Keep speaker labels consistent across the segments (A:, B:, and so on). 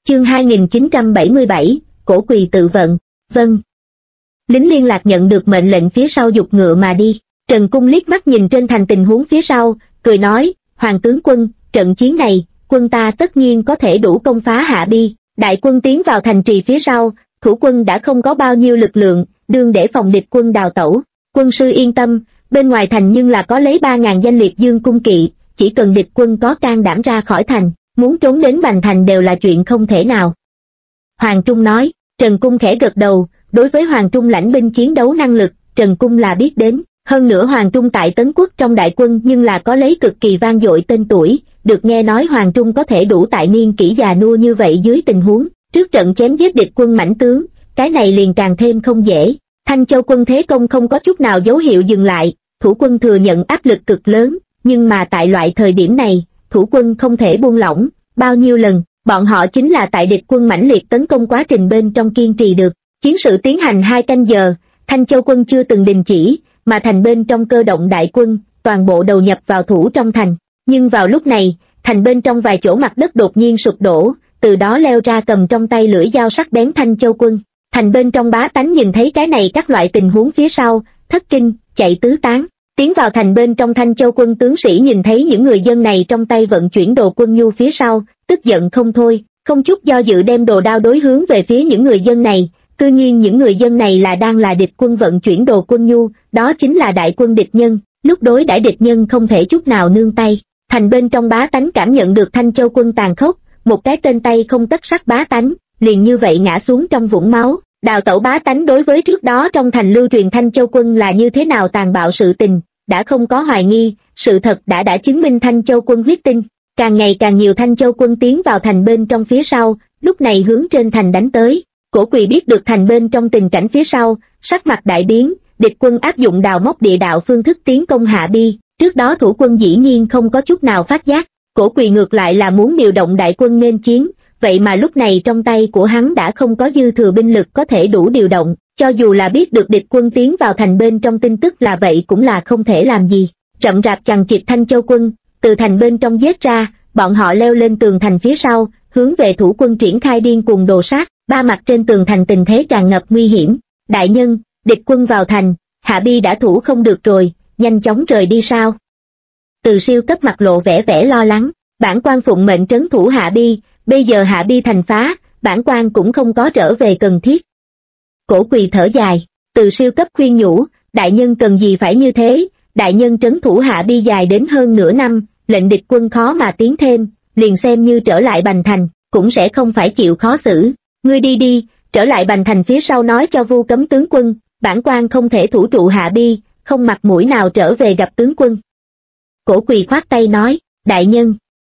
A: Chương 2977, Cổ Quỳ tự vận. Vâng. Lính liên lạc nhận được mệnh lệnh phía sau giục ngựa mà đi. Trần Cung liếc mắt nhìn trên thành tình huống phía sau, cười nói, Hoàng tướng quân, trận chiến này, quân ta tất nhiên có thể đủ công phá Hạ Bi. Đại quân tiến vào thành trì phía sau, thủ quân đã không có bao nhiêu lực lượng, đương để phòng địch quân đào tẩu. Quân sư yên tâm, bên ngoài thành nhưng là có lấy 3.000 danh liệt dương cung kỵ, chỉ cần địch quân có can đảm ra khỏi thành, muốn trốn đến Bành Thành đều là chuyện không thể nào. Hoàng Trung nói. Trần Cung khẽ gật đầu, đối với Hoàng Trung lãnh binh chiến đấu năng lực, Trần Cung là biết đến. Hơn nữa Hoàng Trung tại Tấn Quốc trong đại quân nhưng là có lấy cực kỳ vang dội tên tuổi, được nghe nói Hoàng Trung có thể đủ tại niên kỷ già nua như vậy dưới tình huống, trước trận chém giết địch quân mãnh tướng, cái này liền càng thêm không dễ. Thanh Châu quân thế công không có chút nào dấu hiệu dừng lại, thủ quân thừa nhận áp lực cực lớn, nhưng mà tại loại thời điểm này, thủ quân không thể buông lỏng, bao nhiêu lần, bọn họ chính là tại địch quân mãnh liệt tấn công quá trình bên trong kiên trì được. Chiến sự tiến hành 2 canh giờ, Thanh Châu quân chưa từng đình chỉ, mà thành bên trong cơ động đại quân, toàn bộ đầu nhập vào thủ trong thành. Nhưng vào lúc này, thành bên trong vài chỗ mặt đất đột nhiên sụp đổ, từ đó leo ra cầm trong tay lưỡi dao sắc bén Thanh Châu quân. Thành bên trong bá tánh nhìn thấy cái này các loại tình huống phía sau, thất kinh, chạy tứ tán. Tiến vào thành bên trong Thanh Châu quân tướng sĩ nhìn thấy những người dân này trong tay vận chuyển đồ quân nhu phía sau, tức giận không thôi, không chút do dự đem đồ đao đối hướng về phía những người dân này. Cư nhiên những người dân này đang là địch quân vận chuyển đồ quân nhu, đó chính là đại quân địch nhân, lúc đối đãi địch nhân không thể chút nào nương tay. Thành bên trong bá tánh cảm nhận được Thanh Châu quân tàn khốc, một cái tên tay không tất sắt bá tánh, liền như vậy ngã xuống trong vũng máu. Đào tẩu bá tánh đối với trước đó trong thành lưu truyền Thanh Châu quân là như thế nào tàn bạo sự tình, đã không có hoài nghi, sự thật đã chứng minh Thanh Châu quân huyết tinh. Càng ngày càng nhiều Thanh Châu quân tiến vào thành bên trong phía sau, lúc này hướng trên thành đánh tới. Cổ Quỳ biết được thành bên trong tình cảnh phía sau, sắc mặt đại biến, địch quân áp dụng đào móc địa đạo phương thức tiến công Hạ Bi, trước đó thủ quân dĩ nhiên không có chút nào phát giác. Cổ Quỳ ngược lại là muốn điều động đại quân nghênh chiến, vậy mà lúc này trong tay của hắn đã không có dư thừa binh lực có thể đủ điều động, cho dù là biết được địch quân tiến vào thành bên trong tin tức là vậy cũng là không thể làm gì. Rậm rạp chằng chịt Thanh Châu quân, từ thành bên trong giết ra, bọn họ leo lên tường thành phía sau, hướng về thủ quân triển khai điên cuồng đồ sát, ba mặt trên tường thành tình thế tràn ngập nguy hiểm. Đại nhân, địch quân vào thành, Hạ Bi đã thủ không được rồi, nhanh chóng rời đi sao? Từ Siêu cấp mặt lộ vẻ lo lắng, bản quan phụng mệnh trấn thủ Hạ Bi, bây giờ Hạ Bi thành phá, bản quan cũng không có trở về cần thiết. Cổ Quỳ thở dài, Từ Siêu cấp khuyên nhủ, đại nhân cần gì phải như thế, đại nhân trấn thủ Hạ Bi dài đến hơn nửa năm, lệnh địch quân khó mà tiến thêm, liền xem như trở lại Bành Thành, cũng sẽ không phải chịu khó xử. Ngươi đi, trở lại Bành Thành phía sau nói cho Vu Cấm tướng quân, bản quan không thể thủ trụ Hạ Bi, không mặt mũi nào trở về gặp tướng quân. Cổ Quỳ khoát tay nói, đại nhân.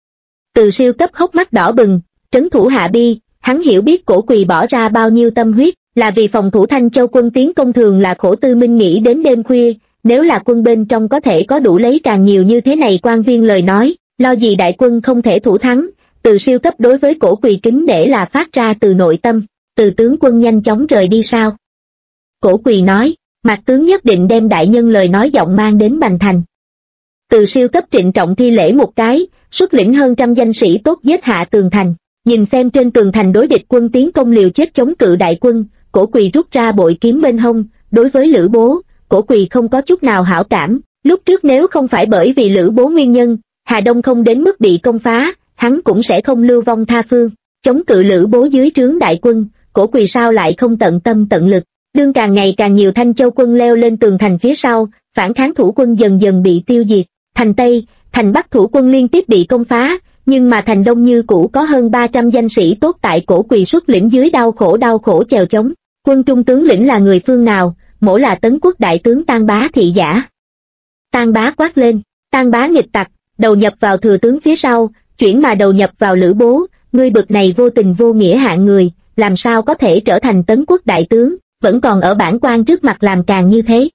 A: Từ Siêu cấp hốc mắt đỏ bừng, trấn thủ Hạ Bi, hắn hiểu biết Cổ Quỳ bỏ ra bao nhiêu tâm huyết, là vì phòng thủ Thanh Châu quân tiến công thường là khổ tư minh nghĩ đến đêm khuya, nếu là quân bên trong có thể có đủ lấy càng nhiều như thế này quan viên lời nói, lo gì đại quân không thể thủ thắng. Từ Siêu cấp đối với Cổ Quỳ kính để là phát ra từ nội tâm. Từ tướng quân nhanh chóng rời đi sao? Cổ Quỳ nói, Mạc tướng nhất định đem đại nhân lời nói giọng mang đến Bành Thành. Từ Siêu cấp trịnh trọng thi lễ một cái, xuất lĩnh hơn 100 danh sĩ tốt giết hạ tường thành. Nhìn xem trên tường thành đối địch quân tiến công liều chết chống cự đại quân, Cổ Quỳ rút ra bội kiếm bên hông. Đối với Lữ Bố, Cổ Quỳ không có chút nào hảo cảm. Lúc trước nếu không phải bởi vì Lữ Bố nguyên nhân, Hà Đông không đến mức bị công phá, hắn cũng sẽ không lưu vong tha phương. Chống cự Lữ Bố dưới trướng đại quân, Cổ Quỳ sao lại không tận tâm tận lực. Đương càng ngày càng nhiều Thanh Châu quân leo lên tường thành phía sau, phản kháng thủ quân dần dần bị tiêu diệt. Thành Tây, thành Bắc thủ quân liên tiếp bị công phá, nhưng mà thành Đông như cũ có hơn 300 danh sĩ tốt tại Cổ Quỳ xuất lĩnh dưới đau khổ chèo chống. Quân trung tướng lĩnh là người phương nào? Mỗ là Tấn Quốc đại tướng Tan Bá thị giả. Tan Bá quát lên, Tan Bá nghịch tặc, đầu nhập vào thừa tướng phía sau, chuyển mà đầu nhập vào Lữ Bố, ngươi bực này vô tình vô nghĩa hạng người, làm sao có thể trở thành Tấn Quốc đại tướng, vẫn còn ở bản quan trước mặt làm càng như thế.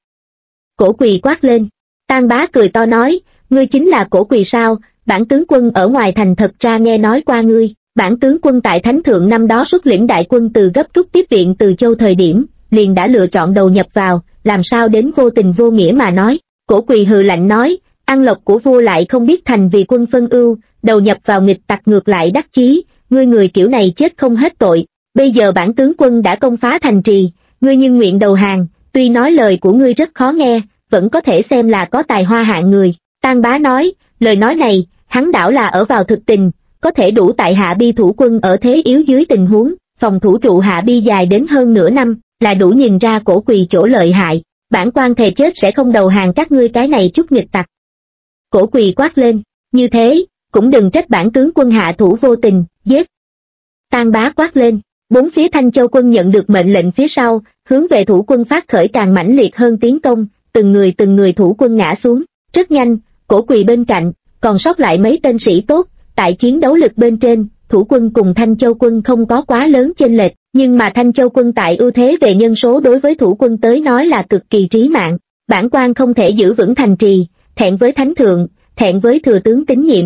A: Cổ Quỳ quát lên, Tan Bá cười to nói, ngươi chính là Cổ Quỳ sao? Bản tướng quân ở ngoài thành thật ra nghe nói qua ngươi. Bản tướng quân tại Thánh Thượng năm đó xuất lĩnh đại quân từ gấp rút tiếp viện từ Châu thời điểm, liền đã lựa chọn đầu nhập vào, làm sao đến vô tình vô nghĩa mà nói. Cổ Quỳ hừ lạnh nói, ăn lộc của vua lại không biết thành vì quân phân ưu, đầu nhập vào nghịch tặc ngược lại đắc chí, ngươi người kiểu này chết không hết tội, bây giờ bản tướng quân đã công phá thành trì, ngươi nhưng nguyện đầu hàng, tuy nói lời của ngươi rất khó nghe, vẫn có thể xem là có tài hoa hạng người. Tang Bá nói, lời nói này, hắn đảo là ở vào thực tình, có thể đủ tại Hạ Bi thủ quân ở thế yếu dưới tình huống, phòng thủ trụ Hạ Bi dài đến hơn nửa năm, là đủ nhìn ra Cổ Quỳ chỗ lợi hại. Bản quan thề chết sẽ không đầu hàng các ngươi cái này chút nghịch tặc. Cổ Quỳ quát lên, như thế, cũng đừng trách bản tướng quân hạ thủ vô tình, giết. Tang Bá quát lên, bốn phía Thanh Châu quân nhận được mệnh lệnh phía sau, hướng về thủ quân phát khởi càng mãnh liệt hơn tiến công, từng người thủ quân ngã xuống, rất nhanh, Cổ Quỳ bên cạnh, còn sót lại mấy tên sĩ tốt, tại chiến đấu lực bên trên, thủ quân cùng Thanh Châu quân không có quá lớn chênh lệch, nhưng mà Thanh Châu quân tại ưu thế về nhân số đối với thủ quân tới nói là cực kỳ trí mạng, bản quan không thể giữ vững thành trì, thẹn với thánh thượng, thẹn với thừa tướng tín nhiệm.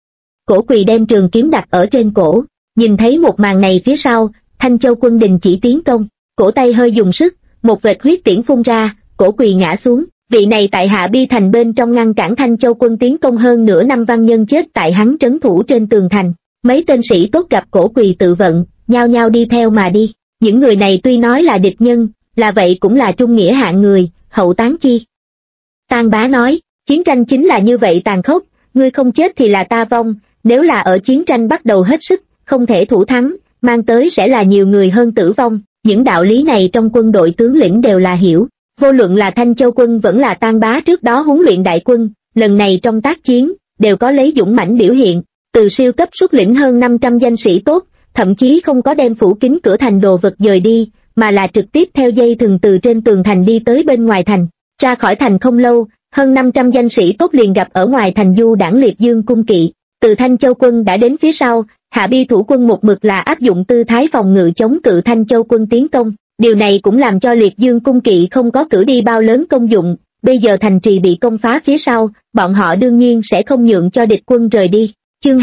A: Cổ Quỳ đem trường kiếm đặt ở trên cổ, nhìn thấy một màn này phía sau, Thanh Châu quân đình chỉ tiến công, cổ tay hơi dùng sức, một vệt huyết tiễn phun ra, Cổ Quỳ ngã xuống. Vị này tại Hạ Bi thành bên trong ngăn cản Thanh Châu quân tiến công hơn nửa năm văn nhân chết tại hắn trấn thủ trên tường thành. Mấy tên sĩ tốt gặp Cổ Quỳ tự vận, nhao nhao đi theo mà đi. Những người này tuy nói là địch nhân, là vậy cũng là trung nghĩa hạng người, hậu táng chi. Tang Bá nói, chiến tranh chính là như vậy tàn khốc, ngươi không chết thì là ta vong, nếu là ở chiến tranh bắt đầu hết sức, không thể thủ thắng, mang tới sẽ là nhiều người hơn tử vong. Những đạo lý này trong quân đội tướng lĩnh đều là hiểu. Vô luận là Thanh Châu quân vẫn là Tang Bá trước đó huấn luyện đại quân, lần này trong tác chiến, đều có lấy dũng mãnh biểu hiện, từ siêu cấp xuất lĩnh hơn 500 danh sĩ tốt, thậm chí không có đem phủ kín cửa thành đồ vật dời đi, mà là trực tiếp theo dây thừng từ trên tường thành đi tới bên ngoài thành. Ra khỏi thành không lâu, hơn 500 danh sĩ tốt liền gặp ở ngoài thành du đảng Liệt Dương cung kỵ, từ Thanh Châu quân đã đến phía sau, Hạ Bi thủ quân một mực là áp dụng tư thái phòng ngự chống cự Thanh Châu quân tiến công. Điều này cũng làm cho Liệt Dương cung kỵ không có cử đi bao lớn công dụng, bây giờ thành trì bị công phá phía sau, bọn họ đương nhiên sẽ không nhượng cho địch quân rời đi. Chương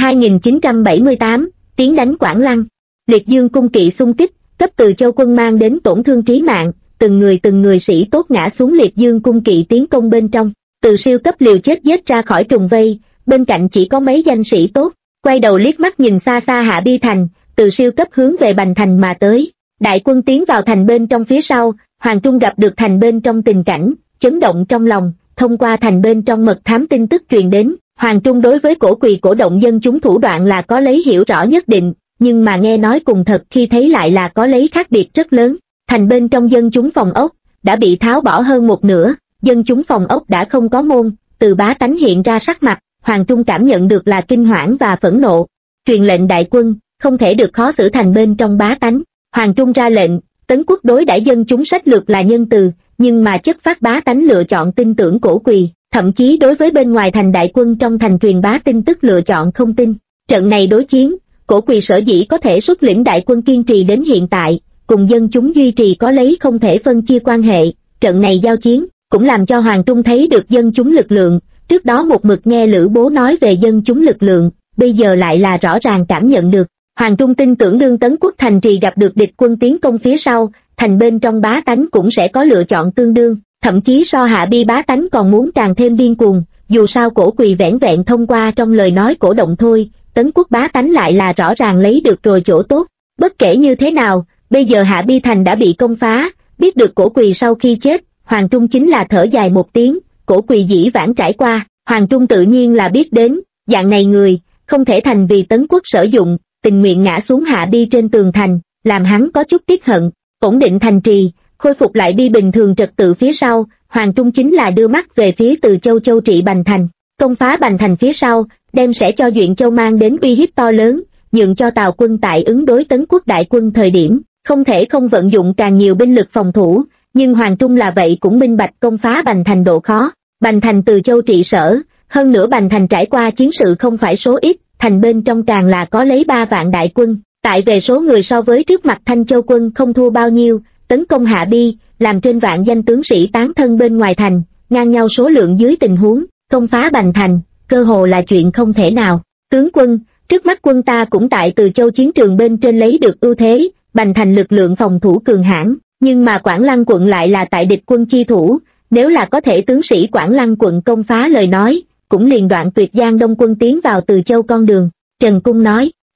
A: 2978, tiến đánh Quảng Lăng. Liệt Dương cung kỵ xung kích, cấp Từ Châu quân mang đến tổn thương trí mạng, từng người sĩ tốt ngã xuống Liệt Dương cung kỵ tiến công bên trong. Từ siêu cấp liều chết giết ra khỏi trùng vây, bên cạnh chỉ có mấy danh sĩ tốt, quay đầu liếc mắt nhìn xa xa Hạ Bi thành, từ siêu cấp hướng về Bành thành mà tới. Đại quân tiến vào thành bên trong phía sau, Hoàng Trung gặp được thành bên trong tình cảnh, chấn động trong lòng, thông qua thành bên trong mật thám tin tức truyền đến, Hoàng Trung đối với Cổ Quỳ cổ động dân chúng thủ đoạn là có lấy hiểu rõ nhất định, nhưng mà nghe nói cùng thật khi thấy lại là có lấy khác biệt rất lớn. Thành bên trong dân chúng phòng ốc, đã bị tháo bỏ hơn một nửa, dân chúng phòng ốc đã không có môn, từ bá tánh hiện ra sắc mặt, Hoàng Trung cảm nhận được là kinh hoảng và phẫn nộ. Truyền lệnh đại quân, không thể được khó xử thành bên trong bá tánh. Hoàng Trung ra lệnh, Tấn Quốc đối đãi dân chúng sách lược là nhân từ, nhưng mà chất phát bá tánh lựa chọn tin tưởng Cổ Quỳ, thậm chí đối với bên ngoài thành đại quân trong thành truyền bá tin tức lựa chọn không tin. Trận này đối chiến, Cổ Quỳ sở dĩ có thể xuất lĩnh đại quân kiên trì đến hiện tại, cùng dân chúng duy trì có lấy không thể phân chia quan hệ. Trận này giao chiến, cũng làm cho Hoàng Trung thấy được dân chúng lực lượng, trước đó một mực nghe Lữ Bố nói về dân chúng lực lượng, bây giờ lại là rõ ràng cảm nhận được. Hoàng Trung tin tưởng đương Tấn Quốc thành trì gặp được địch quân tiến công phía sau, thành bên trong bá tánh cũng sẽ có lựa chọn tương đương, thậm chí so Hạ Bi bá tánh còn muốn càng thêm điên cuồng, dù sao Cổ Quỳ vẻn vẹn thông qua trong lời nói cổ động thôi, Tấn Quốc bá tánh lại là rõ ràng lấy được rồi chỗ tốt. Bất kể như thế nào, bây giờ Hạ Bi thành đã bị công phá, biết được Cổ Quỳ sau khi chết, Hoàng Trung chính là thở dài một tiếng, Cổ Quỳ dĩ vãng trải qua, Hoàng Trung tự nhiên là biết đến, dạng này người, không thể thành vì Tấn Quốc sử dụng, tình nguyện ngã xuống Hạ Bi trên tường thành, làm hắn có chút tiếc hận. Ổn định thành trì, khôi phục lại bi bình thường trật tự phía sau, Hoàng Trung chính là đưa mắt về phía Từ Châu châu trị Bành thành, công phá Bành thành phía sau, đem sẽ cho Duyện Châu mang đến uy hiếp to lớn, nhượng cho Tào quân tại ứng đối Tấn Quốc đại quân thời điểm, không thể không vận dụng càng nhiều binh lực phòng thủ, nhưng Hoàng Trung là vậy cũng minh bạch công phá Bành thành độ khó. Bành thành Từ Châu trị sở, hơn nữa Bành thành trải qua chiến sự không phải số ít, thành bên trong càng là có lấy 3 vạn đại quân, tại về số người so với trước mặt Thanh Châu quân không thua bao nhiêu, tấn công Hạ Bi, làm trên vạn danh tướng sĩ tán thân bên ngoài thành, ngang nhau số lượng dưới tình huống, công phá Bành thành, cơ hồ là chuyện không thể nào. Tướng quân, trước mắt quân ta cũng tại Từ Châu chiến trường bên trên lấy được ưu thế, Bành thành lực lượng phòng thủ cường hãn, nhưng mà Quảng Lăng quận lại là tại địch quân chi thủ, nếu là có thể tướng sĩ Quảng Lăng quận công phá lời nói, cũng liền đoạn tuyệt Giang Đông quân tiến vào Từ Châu con đường. Trần Cung nói,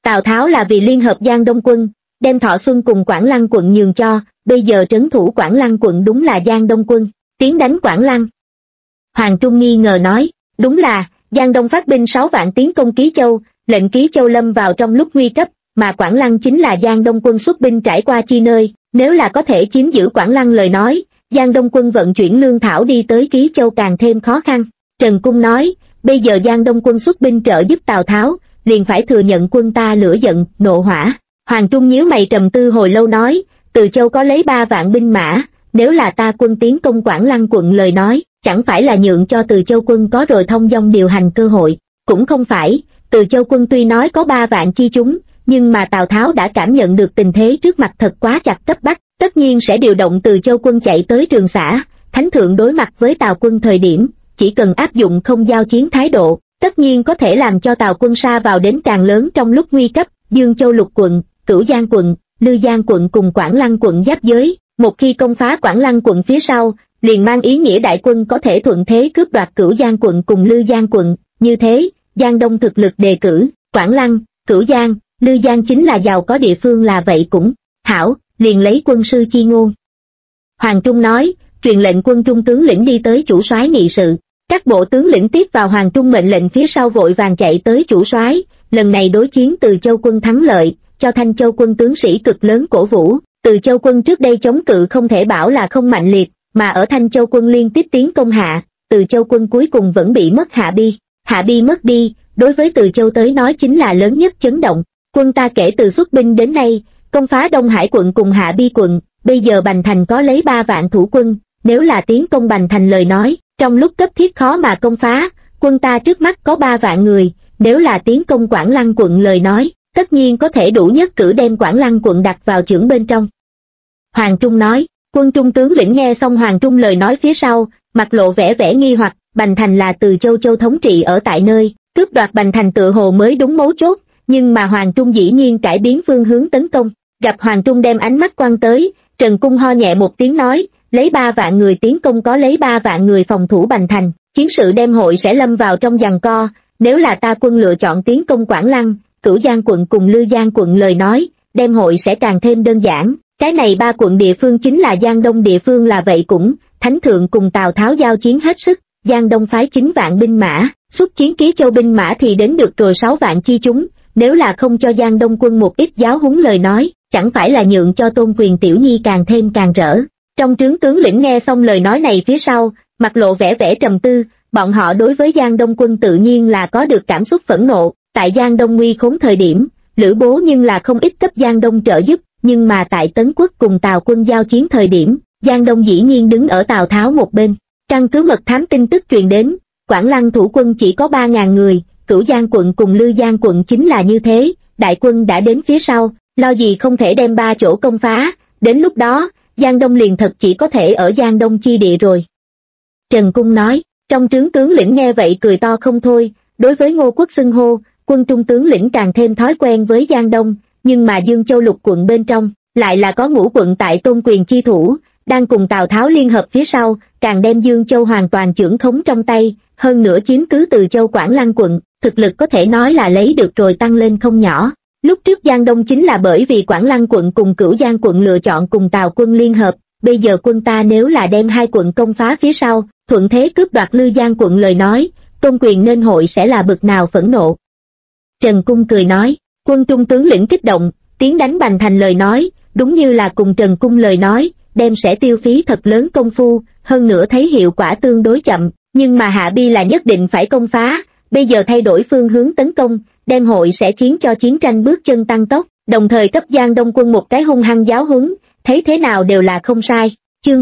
A: Tào Tháo là vì liên hợp Giang Đông quân, đem Thọ Xuân cùng Quảng Lăng quận nhường cho, bây giờ trấn thủ Quảng Lăng quận đúng là Giang Đông quân, tiến đánh Quảng Lăng. Hoàng Trung nghi ngờ nói, đúng là, Giang Đông phát binh 6 vạn tiến công Ký Châu, lệnh Ký Châu lâm vào trong lúc nguy cấp, mà Quảng Lăng chính là Giang Đông quân xuất binh trải qua chi nơi, nếu là có thể chiếm giữ Quảng Lăng lời nói, Giang Đông quân vận chuyển lương thảo đi tới Ký Châu càng thêm khó khăn. Trần Cung nói, bây giờ Giang Đông quân xuất binh trợ giúp Tào Tháo, liền phải thừa nhận quân ta lửa giận, nộ hỏa. Hoàng Trung nhíu mày trầm tư hồi lâu nói, Từ Châu có lấy 3 vạn binh mã, nếu là ta quân tiến công Quảng Lăng quận lời nói, chẳng phải là nhượng cho Từ Châu quân có rồi thông dong điều hành cơ hội, cũng không phải, Từ Châu quân tuy nói có 3 vạn chi chúng, nhưng mà Tào Tháo đã cảm nhận được tình thế trước mặt thật quá chặt cấp bách, tất nhiên sẽ điều động Từ Châu quân chạy tới Trường Xã, Thánh Thượng đối mặt với Tào quân thời điểm, chỉ cần áp dụng không giao chiến thái độ, tất nhiên có thể làm cho Tào quân sa vào đến càng lớn trong lúc nguy cấp. Dương Châu lục quận, Cửu Giang quận, Lư Giang quận cùng Quảng Lăng quận giáp giới, một khi công phá Quảng Lăng quận phía sau, liền mang ý nghĩa đại quân có thể thuận thế cướp đoạt Cửu Giang quận cùng Lư Giang quận, như thế, Giang Đông thực lực đề cử, Quảng Lăng, Cửu Giang, Lư Giang chính là giàu có địa phương là vậy cũng, hảo, liền lấy quân sư chi ngôn. Hoàng Trung nói, truyền lệnh quân trung tướng lĩnh đi tới chủ soái nghị sự. Các bộ tướng lĩnh tiếp vào Hoàng Trung mệnh lệnh phía sau vội vàng chạy tới chủ soái. Lần này đối chiến Từ Châu quân thắng lợi, cho Thanh Châu quân tướng sĩ cực lớn cổ vũ. Từ Châu quân trước đây chống cự không thể bảo là không mạnh liệt, mà ở Thanh Châu quân liên tiếp tiến công hạ, Từ Châu quân cuối cùng vẫn bị mất Hạ Bi. Hạ Bi mất đi, đối với Từ Châu tới nói chính là lớn nhất chấn động. Quân ta kể từ xuất binh đến nay, công phá Đông Hải quận cùng Hạ Bi quận, bây giờ Bành Thành có lấy 3 vạn thủ quân, nếu là tiến công Bành Thành lời nói, trong lúc cấp thiết khó mà công phá, quân ta trước mắt có 3 vạn người, nếu là tiến công Quảng Lăng quận lời nói, tất nhiên có thể đủ nhất cử đem Quảng Lăng quận đặt vào chưởng bên trong. Hoàng Trung nói, quân trung tướng lĩnh nghe xong Hoàng Trung lời nói phía sau, mặt lộ vẻ nghi hoặc, Bành Thành là Từ Châu thống trị ở tại nơi, cướp đoạt Bành Thành tựa hồ mới đúng mấu chốt, nhưng mà Hoàng Trung dĩ nhiên cải biến phương hướng tấn công, gặp Hoàng Trung đem ánh mắt quan tới, Trần Cung ho nhẹ một tiếng nói, lấy 3 vạn người tiến công có lấy 3 vạn người phòng thủ Bành Thành, chiến sự đem hội sẽ lâm vào trong giằng co, nếu là ta quân lựa chọn tiến công Quảng Lăng, Cửu Giang quận cùng Lư Giang quận lời nói, đem hội sẽ càng thêm đơn giản, cái này 3 quận địa phương chính là Giang Đông địa phương là vậy cũng, Thánh Thượng cùng Tào Tháo giao chiến hết sức, Giang Đông phái 9 vạn binh mã, xuất chiến Ký Châu binh mã thì đến được rồi 6 vạn chi chúng, nếu là không cho Giang Đông quân một ít giáo huấn lời nói, chẳng phải là nhượng cho Tôn Quyền tiểu nhi càng thêm càng rỡ. Trong trướng tướng lĩnh nghe xong lời nói này phía sau, mặt lộ vẻ trầm tư, bọn họ đối với Giang Đông quân tự nhiên là có được cảm xúc phẫn nộ, tại Giang Đông nguy khốn thời điểm, Lữ Bố nhưng là không ít cấp Giang Đông trợ giúp, nhưng mà tại Tấn Quốc cùng Tào quân giao chiến thời điểm, Giang Đông dĩ nhiên đứng ở Tào Tháo một bên. Căn cứ mật thám tin tức truyền đến, Quảng Lăng thủ quân chỉ có 3.000 người, Cửu Giang quận cùng Lư Giang quận chính là như thế, đại quân đã đến phía sau, lo gì không thể đem 3 chỗ công phá, đến lúc đó, Giang Đông liền thật chỉ có thể ở Giang Đông chi địa rồi. Trần Cung nói, trong trướng tướng lĩnh nghe vậy cười to không thôi, đối với Ngô Quốc xưng hô, quân trung tướng lĩnh càng thêm thói quen với Giang Đông, nhưng mà Dương Châu lục quận bên trong, lại là có ngũ quận tại Tôn Quyền chi thủ, đang cùng Tào Tháo liên hợp phía sau, càng đem Dương Châu hoàn toàn chưởng khống trong tay, hơn nữa chiếm cứ Từ Châu Quảng Lăng quận, thực lực có thể nói là lấy được rồi tăng lên không nhỏ. Lúc trước Giang Đông chính là bởi vì Quảng Lăng quận cùng Cửu Giang quận lựa chọn cùng Tào quân liên hợp, bây giờ quân ta nếu là đem 2 quận công phá phía sau, thuận thế cướp đoạt Lư Giang quận lời nói, Tôn Quyền nên hội sẽ là bực nào phẫn nộ. Trần Cung cười nói, quân trung tướng lĩnh kích động, tiến đánh Bành Thành lời nói, đúng như là cùng Trần Cung lời nói, đem sẽ tiêu phí thật lớn công phu, hơn nữa thấy hiệu quả tương đối chậm, nhưng mà Hạ Bi là nhất định phải công phá, bây giờ thay đổi phương hướng tấn công, đem hội sẽ khiến cho chiến tranh bước chân tăng tốc, đồng thời cấp Giang Đông quân một cái hung hăng giáo huấn, thấy thế nào đều là không sai. Chương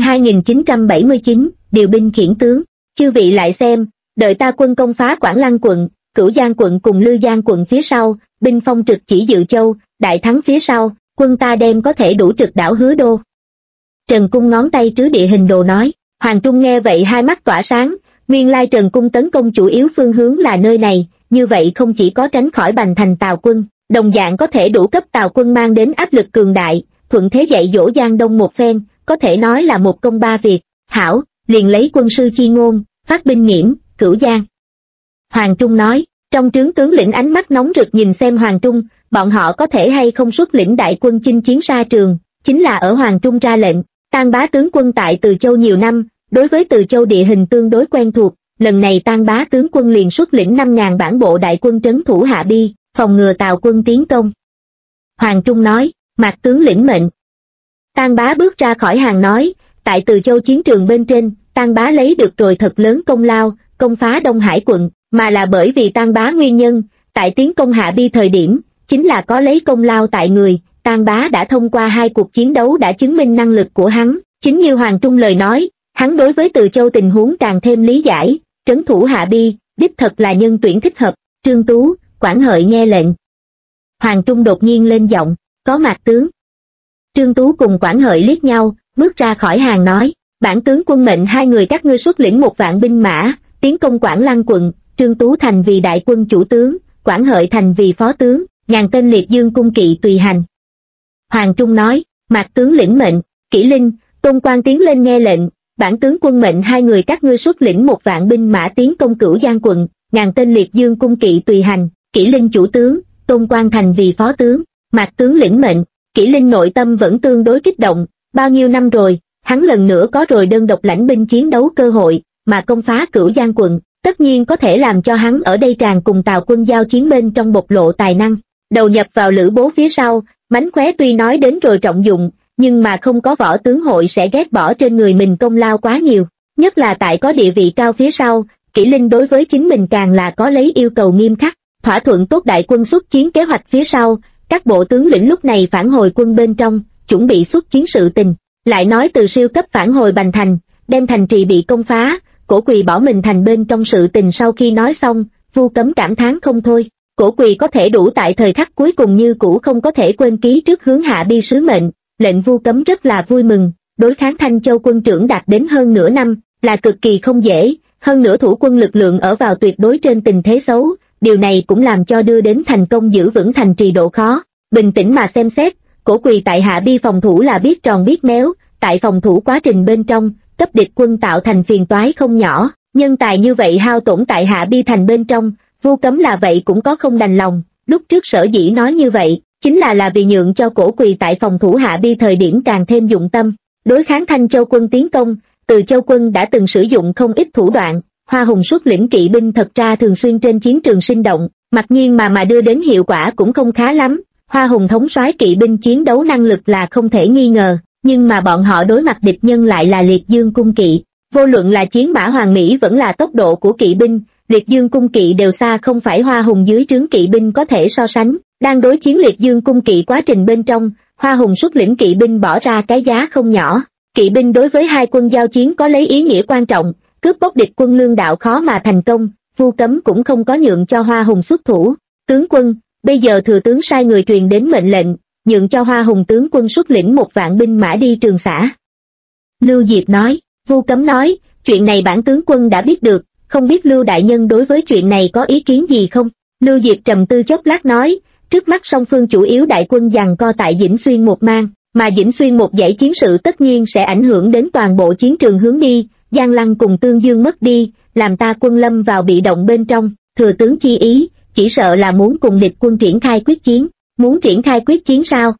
A: 2979, điều binh khiển tướng, chư vị lại xem, đợi ta quân công phá Quảng Lăng quận, Cửu Giang quận cùng Lư Giang quận phía sau, binh phong trực chỉ Dự Châu, đại thắng phía sau, quân ta đem có thể đủ trực đảo Hứa Đô. Trần Cung ngón tay trứ địa hình đồ nói, Hoàng Trung nghe vậy hai mắt tỏa sáng, nguyên lai Trần Cung tấn công chủ yếu phương hướng là nơi này, như vậy không chỉ có tránh khỏi Bành Thành Tào quân, đồng dạng có thể đủ cấp Tào quân mang đến áp lực cường đại, thuận thế dạy dỗ Giang Đông một phen, có thể nói là một công ba việc. Hảo, liền lấy quân sư chi ngôn, phát binh nghiễm, Cửu Giang. Hoàng Trung nói, trong trướng tướng lĩnh ánh mắt nóng rực nhìn xem Hoàng Trung, bọn họ có thể hay không xuất lĩnh đại quân chinh chiến xa trường, chính là ở Hoàng Trung ra lệnh. Tang Bá tướng quân tại Từ Châu nhiều năm, đối với Từ Châu địa hình tương đối quen thuộc, lần này Tang Bá tướng quân liền xuất lĩnh 5.000 bản bộ đại quân trấn thủ Hạ Bi, phòng ngừa Tào quân tiến công. Hoàng Trung nói, Mạc tướng lĩnh mệnh. Tang Bá bước ra khỏi hàng nói, tại Từ Châu chiến trường bên trên, Tang Bá lấy được rồi thật lớn công lao, công phá Đông Hải quận, mà là bởi vì Tang Bá nguyên nhân, tại tiến công Hạ Bi thời điểm, chính là có lấy công lao tại người. Tang Bá đã thông qua 2 cuộc chiến đấu đã chứng minh năng lực của hắn, chính như Hoàng Trung lời nói, hắn đối với Từ Châu tình huống càng thêm lý giải, trấn thủ Hạ Bi, đích thật là nhân tuyển thích hợp. Trương Tú, Quản Hợi nghe lệnh. Hoàng Trung đột nhiên lên giọng, có Mạc tướng. Trương Tú cùng Quản Hợi liếc nhau, bước ra khỏi hàng nói, bản tướng quân mệnh 2 người các ngươi xuất lĩnh 1 vạn binh mã, tiến công Quảng Lăng quận. Trương Tú thành vì đại quân chủ tướng, Quản Hợi thành vì phó tướng, ngàn tên liệt dương cung kỵ tùy hành. Hoàng Trung nói, Mạc tướng lĩnh mệnh. Kỷ Linh, Tôn Quang tiến lên nghe lệnh, bản tướng quân mệnh 2 người các ngươi xuất lĩnh 1 vạn binh mã tiến công Cửu Giang quận, ngàn tên liệt dương cung kỵ tùy hành. Kỷ Linh chủ tướng, Tôn Quang thành vì phó tướng, Mạc tướng lĩnh mệnh. Kỷ Linh nội tâm vẫn tương đối kích động, bao nhiêu năm rồi, hắn lần nữa có rồi đơn độc lãnh binh chiến đấu cơ hội, mà công phá Cửu Giang quận, tất nhiên có thể làm cho hắn ở đây tràn cùng Tào quân giao chiến bên trong bộc lộ tài năng. Đầu nhập vào Lữ Bố phía sau, mánh khóe tuy nói đến rồi trọng dụng, nhưng mà không có võ tướng hội sẽ ghét bỏ trên người mình công lao quá nhiều, nhất là tại có địa vị cao phía sau. Kỷ Linh đối với chính mình càng là có lấy yêu cầu nghiêm khắc, thỏa thuận tốt đại quân xuất chiến kế hoạch phía sau, các bộ tướng lĩnh lúc này phản hồi quân bên trong, chuẩn bị xuất chiến sự tình. Lại nói từ siêu cấp phản hồi Bành Thành, đem thành trì bị công phá, Cổ Quỳ bỏ mình thành bên trong sự tình sau khi nói xong, Vu Cấm cảm thán không thôi. Cổ Quỳ có thể đủ tại thời khắc cuối cùng như cũ không có thể quên ký trước hướng Hạ Bi sứ mệnh, lệnh Vu Cấm rất là vui mừng. Đối kháng Thanh Châu quân trưởng đạt đến hơn nửa năm, là cực kỳ không dễ, hơn nữa thủ quân lực lượng ở vào tuyệt đối trên tình thế xấu, điều này cũng làm cho đưa đến thành công giữ vững thành trì độ khó. Bình tĩnh mà xem xét, Cổ Quỳ tại Hạ Bi phòng thủ là biết tròn biết méo, tại phòng thủ quá trình bên trong, cấp địch quân tạo thành phiền toái không nhỏ, nhân tài như vậy hao tổn tại Hạ Bi thành bên trong, Vu Cấm là vậy cũng có không đành lòng. Lúc trước sở dĩ nói như vậy, chính là vì nhượng cho Cổ Quỳ tại phòng thủ Hạ Bi thời điểm càng thêm dụng tâm. Đối kháng Thanh Châu quân tiến công, Từ Châu quân đã từng sử dụng không ít thủ đoạn, Hoa Hùng xuất lĩnh kỵ binh thật ra thường xuyên trên chiến trường sinh động, mặc nhiên mà đưa đến hiệu quả cũng không khá lắm. Hoa Hùng thống soái kỵ binh chiến đấu năng lực là không thể nghi ngờ, nhưng mà bọn họ đối mặt địch nhân lại là liệt dương cung kỵ. Vô luận là chiến mã hoàng mỹ vẫn là tốc độ của kỵ binh, liệt dương cung kỵ đều xa không phải Hoa Hùng dưới trướng kỵ binh có thể so sánh. Đang đối chiến liệt dương cung kỵ quá trình bên trong, Hoa Hùng xuất lĩnh kỵ binh bỏ ra cái giá không nhỏ. Kỵ binh đối với 2 quân giao chiến có lấy ý nghĩa quan trọng, cướp bóc địch quân lương đạo khó mà thành công. Vu Cấm cũng không có nhượng cho Hoa Hùng xuất thủ. Tướng quân, bây giờ thừa tướng sai người truyền đến mệnh lệnh, nhượng cho Hoa Hùng tướng quân xuất lĩnh 1 vạn binh mã đi Trường Xã. Lưu Diệp nói. Vu Cấm nói, chuyện này bản tướng quân đã biết được, không biết Lưu đại nhân đối với chuyện này có ý kiến gì không? Lưu Diệp trầm tư chốc lát nói, trước mắt song phương chủ yếu đại quân giằng co tại Dĩnh Xuyên một mang, mà Dĩnh Xuyên một dãy chiến sự tất nhiên sẽ ảnh hưởng đến toàn bộ chiến trường hướng đi. Giang Lăng cùng Tương Dương mất đi, làm ta quân lâm vào bị động bên trong. Thừa tướng chi ý, chỉ sợ là muốn cùng địch quân triển khai quyết chiến. Muốn triển khai quyết chiến sao?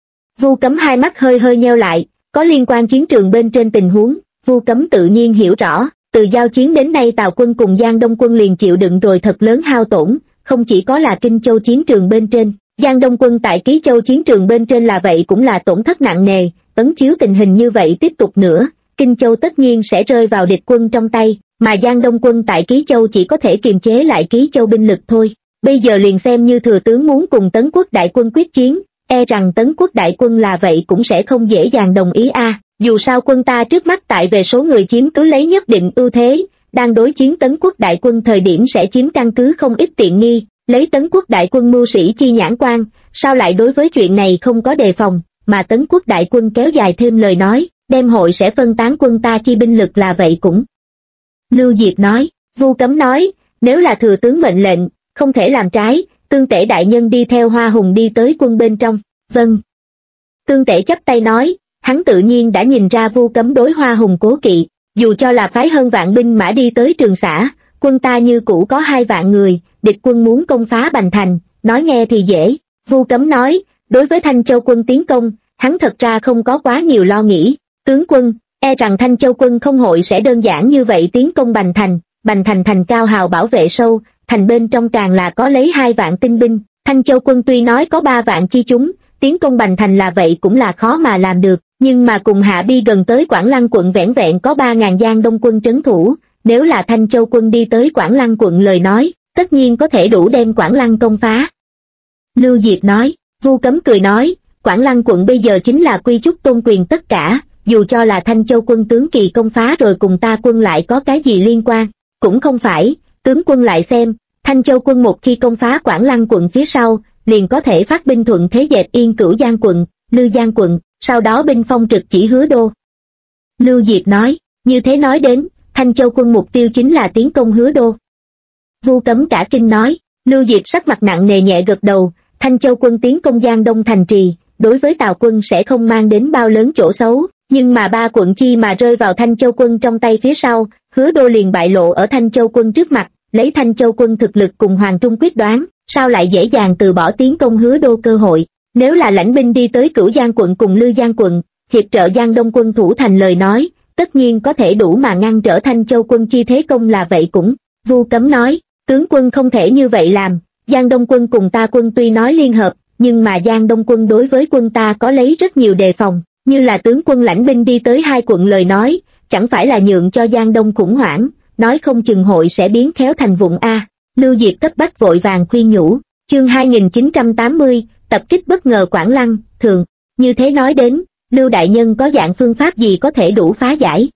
A: Vu Cấm hai mắt hơi hơi nheo lại, có liên quan chiến trường bên trên tình huống, Vu Cấm tự nhiên hiểu rõ. Từ giao chiến đến nay Tào quân cùng Giang Đông quân liền chịu đựng rồi thật lớn hao tổn, không chỉ có là Kinh Châu chiến trường bên trên, Giang Đông quân tại Ký Châu chiến trường bên trên là vậy cũng là tổn thất nặng nề. Ấn chiếu tình hình như vậy tiếp tục nữa, Kinh Châu tất nhiên sẽ rơi vào địch quân trong tay, mà Giang Đông quân tại Ký Châu chỉ có thể kiềm chế lại Ký Châu binh lực thôi. Bây giờ liền xem như thừa tướng muốn cùng Tấn Quốc đại quân quyết chiến, e rằng Tấn Quốc đại quân là vậy cũng sẽ không dễ dàng đồng ý a. Dù sao quân ta trước mắt tại về số người chiếm cứ lấy nhất định ưu thế, đang đối chiến Tấn Quốc đại quân thời điểm sẽ chiếm căn cứ không ít tiện nghi, lấy Tấn Quốc đại quân mưu sĩ chi nhãn quan, sao lại đối với chuyện này không có đề phòng, mà Tấn Quốc đại quân kéo dài thêm lời nói, đem hội sẽ phân tán quân ta chi binh lực là vậy cũng. Lưu Diệp nói. Vu Cấm nói, nếu là thừa tướng mệnh lệnh, không thể làm trái. Tương Tể đại nhân đi theo Hoa Hùng đi tới quân bên trong. Vâng. Tương Tể chắp tay nói, hắn tự nhiên đã nhìn ra Vu Cấm đối Hoa Hùng cố kỵ, dù cho là phái hơn vạn binh mã đi tới Trường Xã, quân ta như cũ có 2 vạn người, địch quân muốn công phá Bành Thành, nói nghe thì dễ. Vu Cấm nói, đối với Thanh Châu quân tiến công, hắn thật ra không có quá nhiều lo nghĩ. Tướng quân, e rằng Thanh Châu quân không hội sẽ đơn giản như vậy tiến công Bành Thành thành cao hào bảo vệ sâu, thành bên trong càng là có lấy 2 vạn tinh binh. Thanh Châu quân tuy nói có 3 vạn chi chúng, tiến công Bành Thành là vậy cũng là khó mà làm được, nhưng mà cùng Hạ Bi gần tới Quảng Lăng quận vẻn vẹn có 3.000 Giang Đông quân trấn thủ, nếu là Thanh Châu quân đi tới Quảng Lăng quận lời nói, tất nhiên có thể đủ đem Quảng Lăng công phá. Lưu Diệp nói, Vu Cấm cười nói, Quảng Lăng quận bây giờ chính là Quy Trúc Tôn quyền tất cả, dù cho là Thanh Châu quân tướng kỳ công phá rồi cùng ta quân lại có cái gì liên quan, cũng không phải, tướng quân lại xem, Thanh Châu quân một khi công phá Quảng Lăng quận phía sau, liền có thể phát binh thuận thế dẹp yên Cửu Giang quận, Lư Giang quận, sau đó binh phong trực chỉ Hứa Đô. Lưu Diệp nói, như thế nói đến, Thanh Châu quân mục tiêu chính là tiến công Hứa Đô. Vu Cấm cả kinh nói, Lưu Diệp sắc mặt nặng nề nhẹ gật đầu, Thanh Châu quân tiến công Giang Đông thành trì, đối với Tào quân sẽ không mang đến bao lớn chỗ xấu, nhưng mà 3 quận chi mà rơi vào Thanh Châu quân trong tay phía sau, Hứa Đô liền bại lộ ở Thanh Châu quân trước mặt, lấy Thanh Châu quân thực lực cùng Hoàng Trung quyết đoán, sao lại dễ dàng từ bỏ tiến công Hứa Đô cơ hội. Nếu là lãnh binh đi tới Cửu Giang quận cùng Lư Giang quận, hiệp trợ Giang Đông quân thủ thành lời nói, tất nhiên có thể đủ mà ngăn trở Thanh Châu quân chi thế công là vậy cũng. Vu Cấm nói, tướng quân không thể như vậy làm, Giang Đông quân cùng ta quân tuy nói liên hợp, nhưng mà Giang Đông quân đối với quân ta có lấy rất nhiều đề phòng, như là tướng quân lãnh binh đi tới 2 quận lời nói, chẳng phải là nhượng cho Giang Đông khủng hoảng, nói không chừng hội sẽ biến khéo thành vụng A. Lưu Diệp cấp bách vội vàng khuyên nhủ, chương 2980, tập kích bất ngờ Quảng Lăng, thường, như thế nói đến, Lưu đại nhân có dạng phương pháp gì có thể đủ phá giải?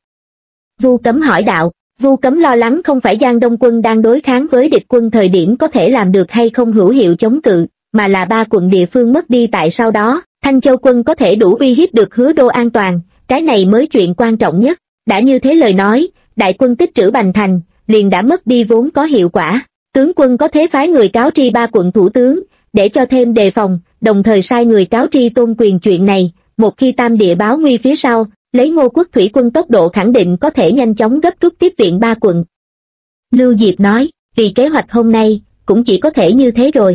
A: Vu Cấm hỏi đạo, Vu Cấm lo lắng không phải Giang Đông quân đang đối kháng với địch quân thời điểm có thể làm được hay không hữu hiệu chống cự, mà là 3 quận địa phương mất đi tại sau đó, Thanh Châu quân có thể đủ uy hiếp được Hứa Đô an toàn, cái này mới chuyện quan trọng nhất. Đã như thế lời nói, đại quân tích trữ Bành Thành, liền đã mất đi vốn có hiệu quả. Tướng quân có thế phái người cáo tri 3 quận thủ tướng, để cho thêm đề phòng, đồng thời sai người cáo tri Tôn quyền chuyện này, một khi tam địa báo nguy phía sau, lấy Ngô quốc thủy quân tốc độ khẳng định có thể nhanh chóng gấp rút tiếp viện 3 quận. Lưu Diệp nói, vì kế hoạch hôm nay, cũng chỉ có thể như thế rồi.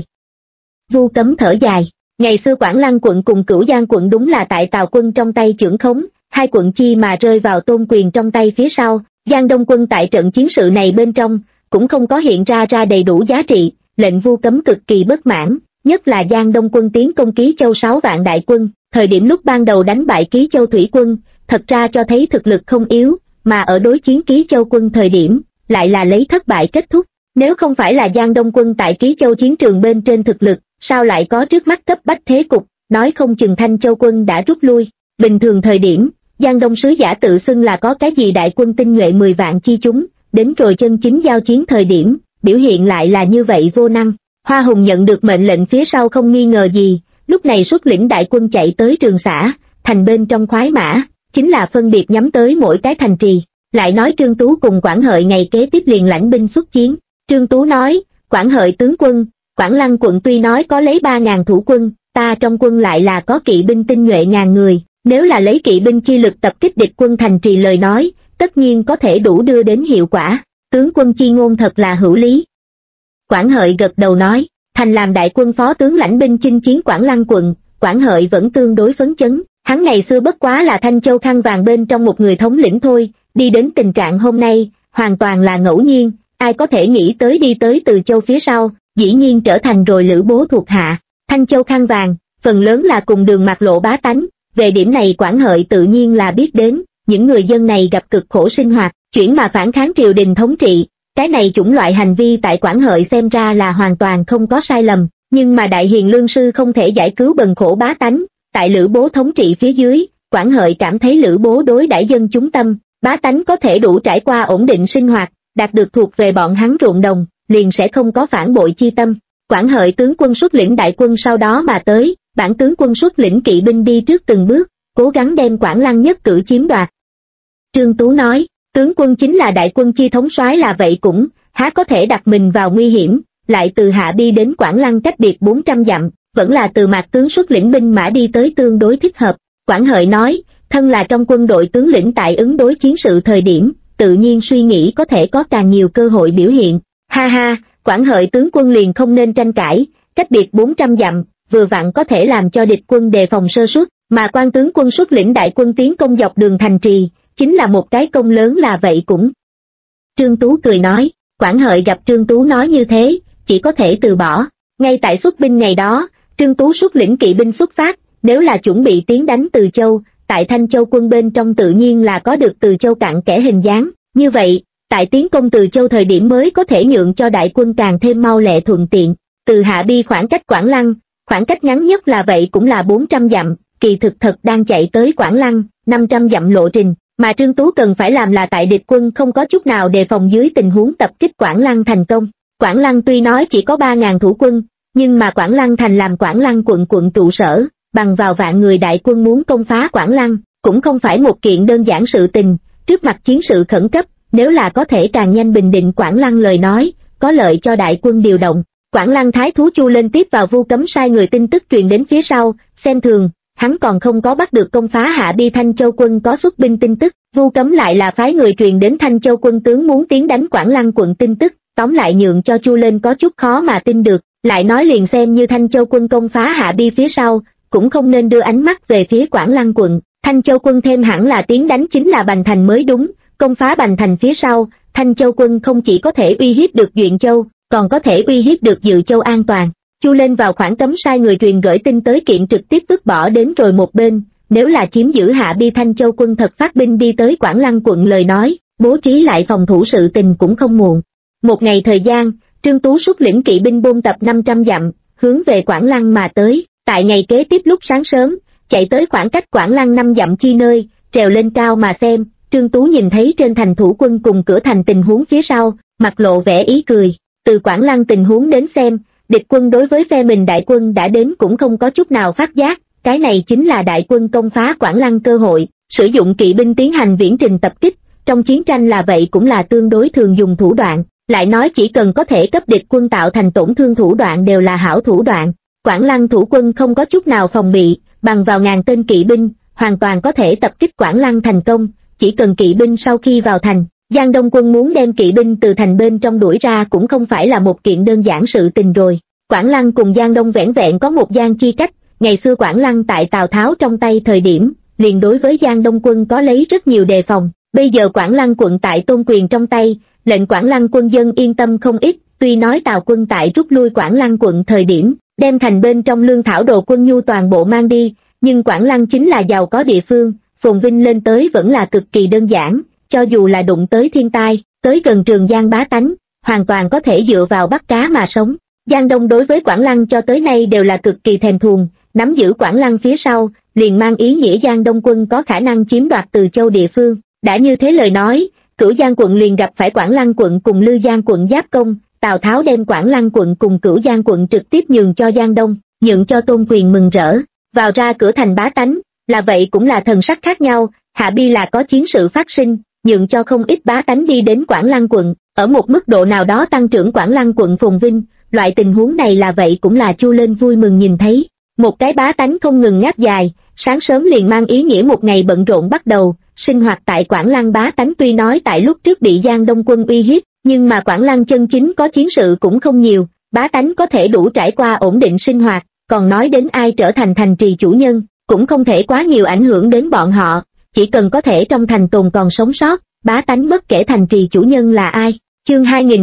A: Vu Cấm thở dài, ngày xưa Quảng Lăng quận cùng Cửu Giang quận đúng là tại Tào quân trong tay trưởng khống, 2 quận chi mà rơi vào Tôn quyền trong tay phía sau, Giang Đông quân tại trận chiến sự này bên trong, cũng không có hiện ra đầy đủ giá trị, lệnh Vu Cấm cực kỳ bất mãn, nhất là Giang Đông quân tiến công Ký Châu 6 vạn đại quân, thời điểm lúc ban đầu đánh bại Ký Châu thủy quân, thật ra cho thấy thực lực không yếu, mà ở đối chiến Ký Châu quân thời điểm, lại là lấy thất bại kết thúc. Nếu không phải là Giang Đông quân tại Ký Châu chiến trường bên trên thực lực, sao lại có trước mắt cấp bách thế cục, nói không chừng Thanh Châu quân đã rút lui. Bình thường thời điểm, Giang Đông sứ giả tự xưng là có cái gì đại quân tinh nhuệ 10 vạn chi chúng, đến rồi chân chính giao chiến thời điểm, biểu hiện lại là như vậy vô năng. Hoa Hùng nhận được mệnh lệnh phía sau không nghi ngờ gì, lúc này xuất lĩnh đại quân chạy tới Trường Xã, thành bên trong khoái mã, chính là phân biệt nhắm tới mỗi cái thành trì. Lại nói Trương Tú cùng Quảng Hợi ngày kế tiếp liền lãnh binh xuất chiến. Trương Tú nói, Quảng Hợi tướng quân, Quảng Lăng quận tuy nói có lấy 3.000 thủ quân, ta trong quân lại là có kỵ binh tinh nhuệ ngàn người, nếu là lấy kỵ binh chi lực tập kích địch quân thành trì lời nói, tất nhiên có thể đủ đưa đến hiệu quả, tướng quân chi ngôn thật là hữu lý. Quảng Hợi gật đầu nói, thành làm đại quân phó tướng lãnh binh chinh chiến Quảng Lăng quận, Quảng Hợi vẫn tương đối phấn chấn, hắn ngày xưa bất quá là Thanh Châu khăn vàng bên trong một người thống lĩnh thôi, đi đến tình trạng hôm nay, hoàn toàn là ngẫu nhiên, ai có thể nghĩ tới đi tới Từ Châu phía sau, dĩ nhiên trở thành rồi lữ bố thuộc hạ. Thanh Châu khăn vàng, phần lớn là cùng đường mạc lộ bá tánh, về điểm này Quảng Hợi tự nhiên là biết đến, những người dân này gặp cực khổ sinh hoạt, chuyển mà phản kháng triều đình thống trị, cái này chủng loại hành vi tại Quảng Hợi xem ra là hoàn toàn không có sai lầm, nhưng mà đại hiền lương sư không thể giải cứu bần khổ bá tánh, tại lữ bố thống trị phía dưới, Quảng Hợi cảm thấy lữ bố đối đãi dân chúng tâm, bá tánh có thể đủ trải qua ổn định sinh hoạt, đạt được thuộc về bọn hắn ruộng đồng, liền sẽ không có phản bội chi tâm. Quảng Hợi tướng quân xuất lĩnh đại quân sau đó mà tới, bản tướng quân xuất lĩnh kỵ binh đi trước từng bước, cố gắng đem Quảng Lăng nhất cử chiếm đoạt. Trương Tú nói, tướng quân chính là đại quân chi thống soái là vậy cũng, há có thể đặt mình vào nguy hiểm, lại từ Hạ Bi đến Quảng Lăng cách biệt 400 dặm, vẫn là từ Mạc tướng xuất lĩnh binh mã đi tới tương đối thích hợp. Quảng Hợi nói, thân là trong quân đội tướng lĩnh tại ứng đối chiến sự thời điểm, tự nhiên suy nghĩ có thể có càng nhiều cơ hội biểu hiện. Ha ha, Quảng Hợi tướng quân liền không nên tranh cãi, cách biệt 400 dặm, vừa vặn có thể làm cho địch quân đề phòng sơ suất, mà Quan tướng quân xuất lĩnh đại quân tiến công dọc đường thành trì, chính là một cái công lớn là vậy cũng. Trương Tú cười nói, Quản Hợi gặp Trương Tú nói như thế, chỉ có thể từ bỏ. Ngay tại xuất binh ngày đó, Trương Tú xuất lĩnh kỵ binh xuất phát, nếu là chuẩn bị tiến đánh Từ Châu, tại Thanh Châu quân bên trong tự nhiên là có được Từ Châu cặn kẽ hình dáng, như vậy, tại tiến công Từ Châu thời điểm mới có thể nhượng cho đại quân càng thêm mau lẹ thuận tiện. Từ Hạ Bi khoảng cách Quảng Lăng, khoảng cách ngắn nhất là vậy cũng là 400 dặm, kỳ thực thật đang chạy tới Quảng Lăng, 500 dặm lộ trình, mà Trương Tú cần phải làm là tại địch quân không có chút nào đề phòng dưới tình huống tập kích Quảng Lăng thành công. Quảng Lăng tuy nói chỉ có 3.000 thủ quân, nhưng mà Quảng Lăng thành làm Quảng Lăng quận trụ sở, bằng vào vạn người đại quân muốn công phá Quảng Lăng, cũng không phải một kiện đơn giản sự tình, trước mặt chiến sự khẩn cấp, nếu là có thể càng nhanh bình định Quảng Lăng lời nói, có lợi cho đại quân điều động. Quảng Lăng thái thú Chu lên tiếp vào Vu Cấm sai người tin tức truyền đến phía sau, xem thường, hắn còn không có bắt được công phá Hạ Bi Thanh Châu quân có xuất binh tin tức, Vu Cấm lại là phái người truyền đến Thanh Châu quân tướng muốn tiến đánh Quảng Lăng quận tin tức, tóm lại nhượng cho Chu lên có chút khó mà tin được, lại nói liền xem như Thanh Châu quân công phá Hạ Bi phía sau, cũng không nên đưa ánh mắt về phía Quảng Lăng quận, Thanh Châu quân thêm hẳn là tiến đánh chính là Bành Thành mới đúng, công phá Bành Thành phía sau, Thanh Châu quân không chỉ có thể uy hiếp được Duyện Châu, còn có thể uy hiếp được Dự Châu an toàn. Chu lên vào khoảng cấm sai người truyền gửi tin tới kiện trực tiếp vứt bỏ đến rồi một bên, nếu là chiếm giữ Hạ Bi Thanh Châu quân thật phát binh đi tới Quảng Lăng quận lời nói, bố trí lại phòng thủ sự tình cũng không muộn. Một ngày thời gian, Trương Tú xuất lĩnh kỵ binh bôn tập 500 dặm, hướng về Quảng Lăng mà tới, tại ngày kế tiếp lúc sáng sớm, chạy tới khoảng cách Quảng Lăng 5 dặm chi nơi, trèo lên cao mà xem, Trương Tú nhìn thấy trên thành thủ quân cùng cửa thành tình huống phía sau, mặt lộ vẻ ý cười, từ Quảng Lăng tình huống đến xem, địch quân đối với phe mình đại quân đã đến cũng không có chút nào phát giác, cái này chính là đại quân công phá Quảng Lăng cơ hội, sử dụng kỵ binh tiến hành viễn trình tập kích, trong chiến tranh là vậy cũng là tương đối thường dùng thủ đoạn, lại nói chỉ cần có thể cấp địch quân tạo thành tổn thương thủ đoạn đều là hảo thủ đoạn. Quảng Lăng thủ quân không có chút nào phòng bị, bằng vào ngàn tên kỵ binh, hoàn toàn có thể tập kích Quảng Lăng thành công, chỉ cần kỵ binh sau khi vào thành, Giang Đông quân muốn đem kỵ binh từ thành bên trong đuổi ra cũng không phải là một kiện đơn giản sự tình rồi. Quảng Lăng cùng Giang Đông vẻn vẹn có một giang chi cách, ngày xưa Quảng Lăng tại Tào Tháo trong tay thời điểm, liền đối với Giang Đông quân có lấy rất nhiều đề phòng, bây giờ Quảng Lăng quận tại Tôn Quyền trong tay, lệnh Quảng Lăng quân dân yên tâm không ít, tuy nói Tào quân tại rút lui Quảng Lăng quận thời điểm, đem thành bên trong lương thảo đồ quân nhu toàn bộ mang đi, nhưng Quảng Lăng chính là giàu có địa phương, phồn vinh lên tới vẫn là cực kỳ đơn giản, cho dù là đụng tới thiên tai, tới gần Trường Giang bá tánh, hoàn toàn có thể dựa vào bắt cá mà sống. Giang Đông đối với Quảng Lăng cho tới nay đều là cực kỳ thèm thuồng, nắm giữ Quảng Lăng phía sau, liền mang ý nghĩa Giang Đông quân có khả năng chiếm đoạt Từ Châu địa phương. Đã như thế lời nói, Cửu Giang quận liền gặp phải Quảng Lăng quận cùng Lư Giang quận giáp công, Tào Tháo đem Quảng Lăng quận cùng Cửu Giang quận trực tiếp nhường cho Giang Đông, nhượng cho Tôn Quyền mừng rỡ, vào ra cửa thành bá tánh, là vậy cũng là thần sắc khác nhau, Hạ Bi là có chiến sự phát sinh, nhượng cho không ít bá tánh đi đến Quảng Lăng quận, ở một mức độ nào đó tăng trưởng Quảng Lăng quận phồn vinh, loại tình huống này là vậy cũng là Chu lên vui mừng nhìn thấy. Một cái bá tánh không ngừng ngáp dài, sáng sớm liền mang ý nghĩa một ngày bận rộn bắt đầu, sinh hoạt tại Quảng Lăng bá tánh tuy nói tại lúc trước bị Giang Đông quân uy hiếp, nhưng mà Quảng Lăng chân chính có chiến sự cũng không nhiều, bá tánh có thể đủ trải qua ổn định sinh hoạt, còn nói đến ai trở thành thành trì chủ nhân, cũng không thể quá nhiều ảnh hưởng đến bọn họ, chỉ cần có thể trong thành tồn còn sống sót, bá tánh bất kể thành trì chủ nhân là ai. Chương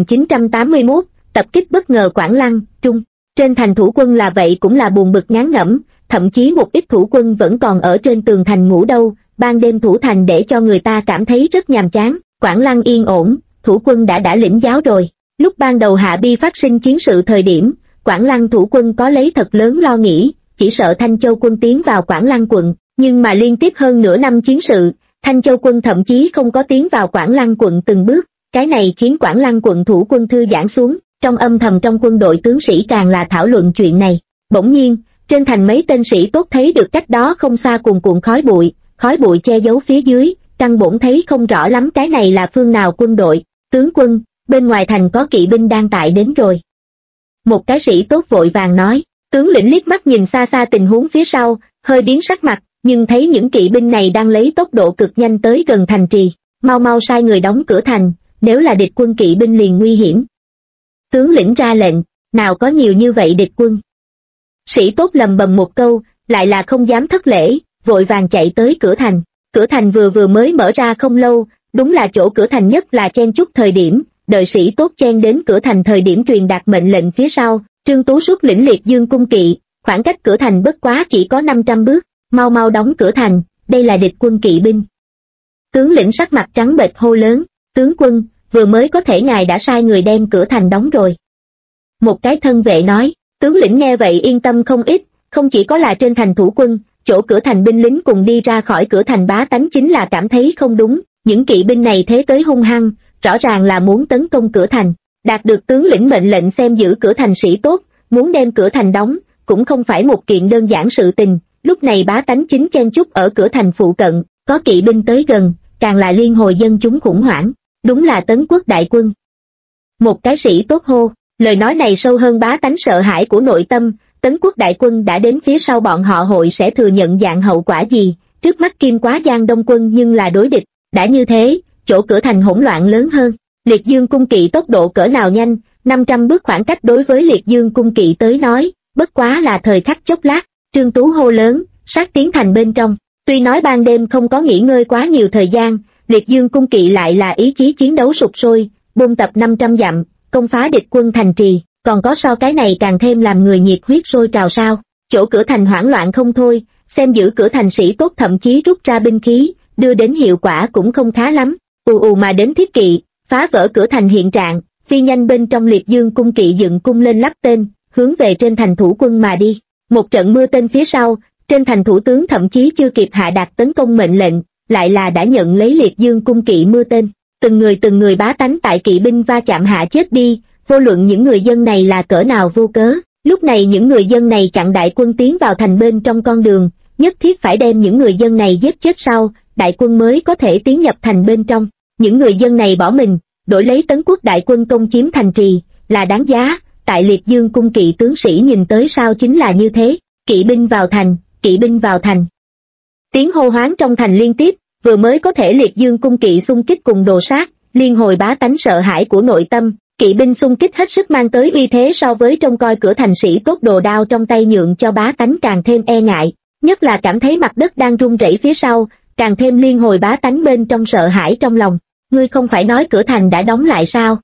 A: 2981, tập kích bất ngờ Quảng Lăng, Trung. Trên thành thủ quân là vậy cũng là buồn bực ngán ngẩm, thậm chí một ít thủ quân vẫn còn ở trên tường thành ngủ đâu, ban đêm thủ thành để cho người ta cảm thấy rất nhàm chán. Quảng Lăng yên ổn, thủ quân đã lĩnh giáo rồi. Lúc ban đầu Hạ Bi phát sinh chiến sự thời điểm, Quảng Lăng thủ quân có lấy thật lớn lo nghĩ, chỉ sợ Thanh Châu quân tiến vào Quảng Lăng quận, nhưng mà liên tiếp hơn nửa năm chiến sự, Thanh Châu quân thậm chí không có tiến vào Quảng Lăng quận từng bước, cái này khiến Quảng Lăng quận thủ quân thư giãn xuống, trong âm thầm trong quân đội tướng sĩ càng là thảo luận chuyện này. Bỗng nhiên, trên thành mấy tên sĩ tốt thấy được cách đó không xa cuồn cuộn khói bụi che giấu phía dưới, căn bổn thấy không rõ lắm cái này là phương nào quân đội. Tướng quân, bên ngoài thành có kỵ binh đang tại đến rồi. Một cái sĩ tốt vội vàng nói, tướng lĩnh liếc mắt nhìn xa xa tình huống phía sau, hơi biến sắc mặt, nhưng thấy những kỵ binh này đang lấy tốc độ cực nhanh tới gần thành trì, mau sai người đóng cửa thành, nếu là địch quân kỵ binh liền nguy hiểm. Tướng lĩnh ra lệnh, nào có nhiều như vậy địch quân. Sĩ tốt lầm bầm một câu, lại là không dám thất lễ, vội vàng chạy tới cửa thành. Cửa thành vừa mới mở ra không lâu, đúng là chỗ cửa thành nhất là chen chúc thời điểm, đợi sĩ tốt chen đến cửa thành thời điểm truyền đạt mệnh lệnh phía sau, Trương Tú xuất lĩnh Liệt Dương cung kỵ, khoảng cách cửa thành bất quá chỉ có 500 bước, mau mau đóng cửa thành, đây là địch quân kỵ binh. Tướng lĩnh sắc mặt trắng bệch hô lớn, tướng quân, vừa mới có thể ngài đã sai người đem cửa thành đóng rồi. Một cái thân vệ nói, tướng lĩnh nghe vậy yên tâm không ít, không chỉ có là trên thành thủ quân, chỗ cửa thành binh lính cùng đi ra khỏi cửa thành bá tánh chính là cảm thấy không đúng, những kỵ binh này thế tới hung hăng, rõ ràng là muốn tấn công cửa thành. Đạt được tướng lĩnh mệnh lệnh xem giữ cửa thành sĩ tốt, muốn đem cửa thành đóng, cũng không phải một kiện đơn giản sự tình, lúc này bá tánh chính chen chúc ở cửa thành phụ cận, có kỵ binh tới gần, càng là liên hồi dân chúng khủng hoảng, đúng là Tấn Quốc đại quân. Một cái sĩ tốt hô, lời nói này sâu hơn bá tánh sợ hãi của nội tâm, Tấn Quốc đại quân đã đến phía sau bọn họ hội sẽ thừa nhận dạng hậu quả gì, trước mắt Kim Quá Giang Đông quân nhưng là đối địch, đã như thế, chỗ cửa thành hỗn loạn lớn hơn. Liệt Dương cung kỵ tốc độ cỡ nào nhanh, 500 bước khoảng cách đối với Liệt Dương cung kỵ tới nói, bất quá là thời khắc chốc lát, Trương Tú hô lớn, sát tiến thành bên trong. Tuy nói ban đêm không có nghỉ ngơi quá nhiều thời gian, Liệt Dương cung kỵ lại là ý chí chiến đấu sục sôi, buôn tập 500 dặm, công phá địch quân thành trì, còn có so cái này càng thêm làm người nhiệt huyết sôi trào sao. Chỗ cửa thành hoảng loạn không thôi, xem giữ cửa thành sĩ tốt thậm chí rút ra binh khí, đưa đến hiệu quả cũng không khá lắm. Ù ù mà đến thiết kỵ, phá vỡ cửa thành hiện trạng, phi nhanh bên trong Liệt Dương cung kỵ dựng cung lên lắp tên, hướng về trên thành thủ quân mà đi. Một trận mưa tên phía sau, trên thành thủ tướng thậm chí chưa kịp hạ đạt tấn công mệnh lệnh, lại là đã nhận lấy Liệt Dương cung kỵ mưa tên. Từng người bá tánh tại kỵ binh va chạm hạ chết đi, vô luận những người dân này là cỡ nào vô cớ. Lúc này những người dân này chặn đại quân tiến vào thành bên trong con đường, nhất thiết phải đem những người dân này giết chết sau, đại quân mới có thể tiến nhập thành bên trong. Những người dân này bỏ mình, đổi lấy Tấn Quốc đại quân công chiếm thành trì, là đáng giá. Tại Liệt Dương cung kỵ tướng sĩ nhìn tới sao chính là như thế, kỵ binh vào thành, kỵ binh vào thành. Tiếng hô hoáng trong thành liên tiếp, vừa mới có thể Liệt Dương cung kỵ xung kích cùng đồ sát, liên hồi bá tánh sợ hãi của nội tâm, kỵ binh xung kích hết sức mang tới uy thế so với trông coi cửa thành sĩ tốt đồ đao trong tay nhượng cho bá tánh càng thêm e ngại, nhất là cảm thấy mặt đất đang rung rẩy phía sau, càng thêm liên hồi bá tánh bên trong sợ hãi trong lòng. Ngươi không phải nói cửa thành đã đóng lại sao?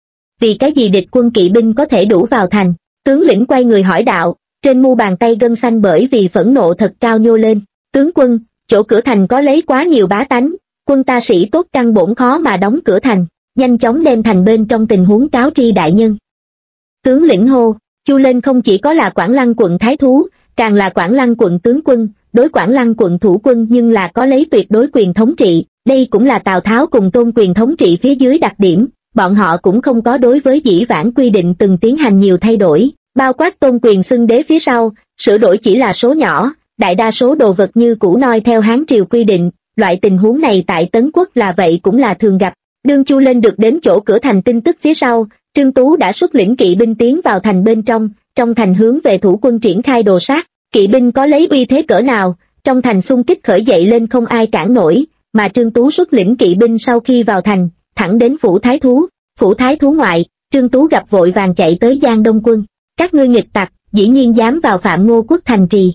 A: Vì cái gì địch quân kỵ binh có thể đủ vào thành? Tướng lĩnh quay người hỏi đạo, trên mu bàn tay gân xanh bởi vì phẫn nộ thật cao nhô lên. Tướng quân, chỗ cửa thành có lấy quá nhiều bá tánh, quân ta sĩ tốt căn bổn khó mà đóng cửa thành, nhanh chóng đem thành bên trong tình huống cáo tri đại nhân. Tướng lĩnh hô, Chu Lên không chỉ có là Quảng Lăng quận thái thú, càng là Quảng Lăng quận tướng quân, đối Quảng Lăng quận thủ quân nhưng là có lấy tuyệt đối quyền thống trị, đây cũng là Tào Tháo cùng Tôn quyền thống trị phía dưới đặc điểm, bọn họ cũng không có đối với dĩ vãng quy định từng tiến hành nhiều thay đổi, bao quát Tôn quyền xưng đế phía sau, sửa đổi chỉ là số nhỏ, đại đa số đồ vật như cũ noi theo Hán triều quy định, loại tình huống này tại Tấn Quốc là vậy cũng là thường gặp. Đương Chu Lên được đến chỗ cửa thành tin tức phía sau, Trương Tú đã xuất lĩnh kỵ binh tiến vào thành bên trong thành hướng về thủ quân triển khai đồ sát, kỵ binh có lấy uy thế cỡ nào, trong thành xung kích khởi dậy lên không ai cản nổi, mà Trương Tú xuất lĩnh kỵ binh sau khi vào thành, thẳng đến phủ thái thú ngoại, Trương Tú gặp vội vàng chạy tới Giang Đông quân, các ngươi nghịch tặc, dĩ nhiên dám vào phạm Ngô Quốc thành trì.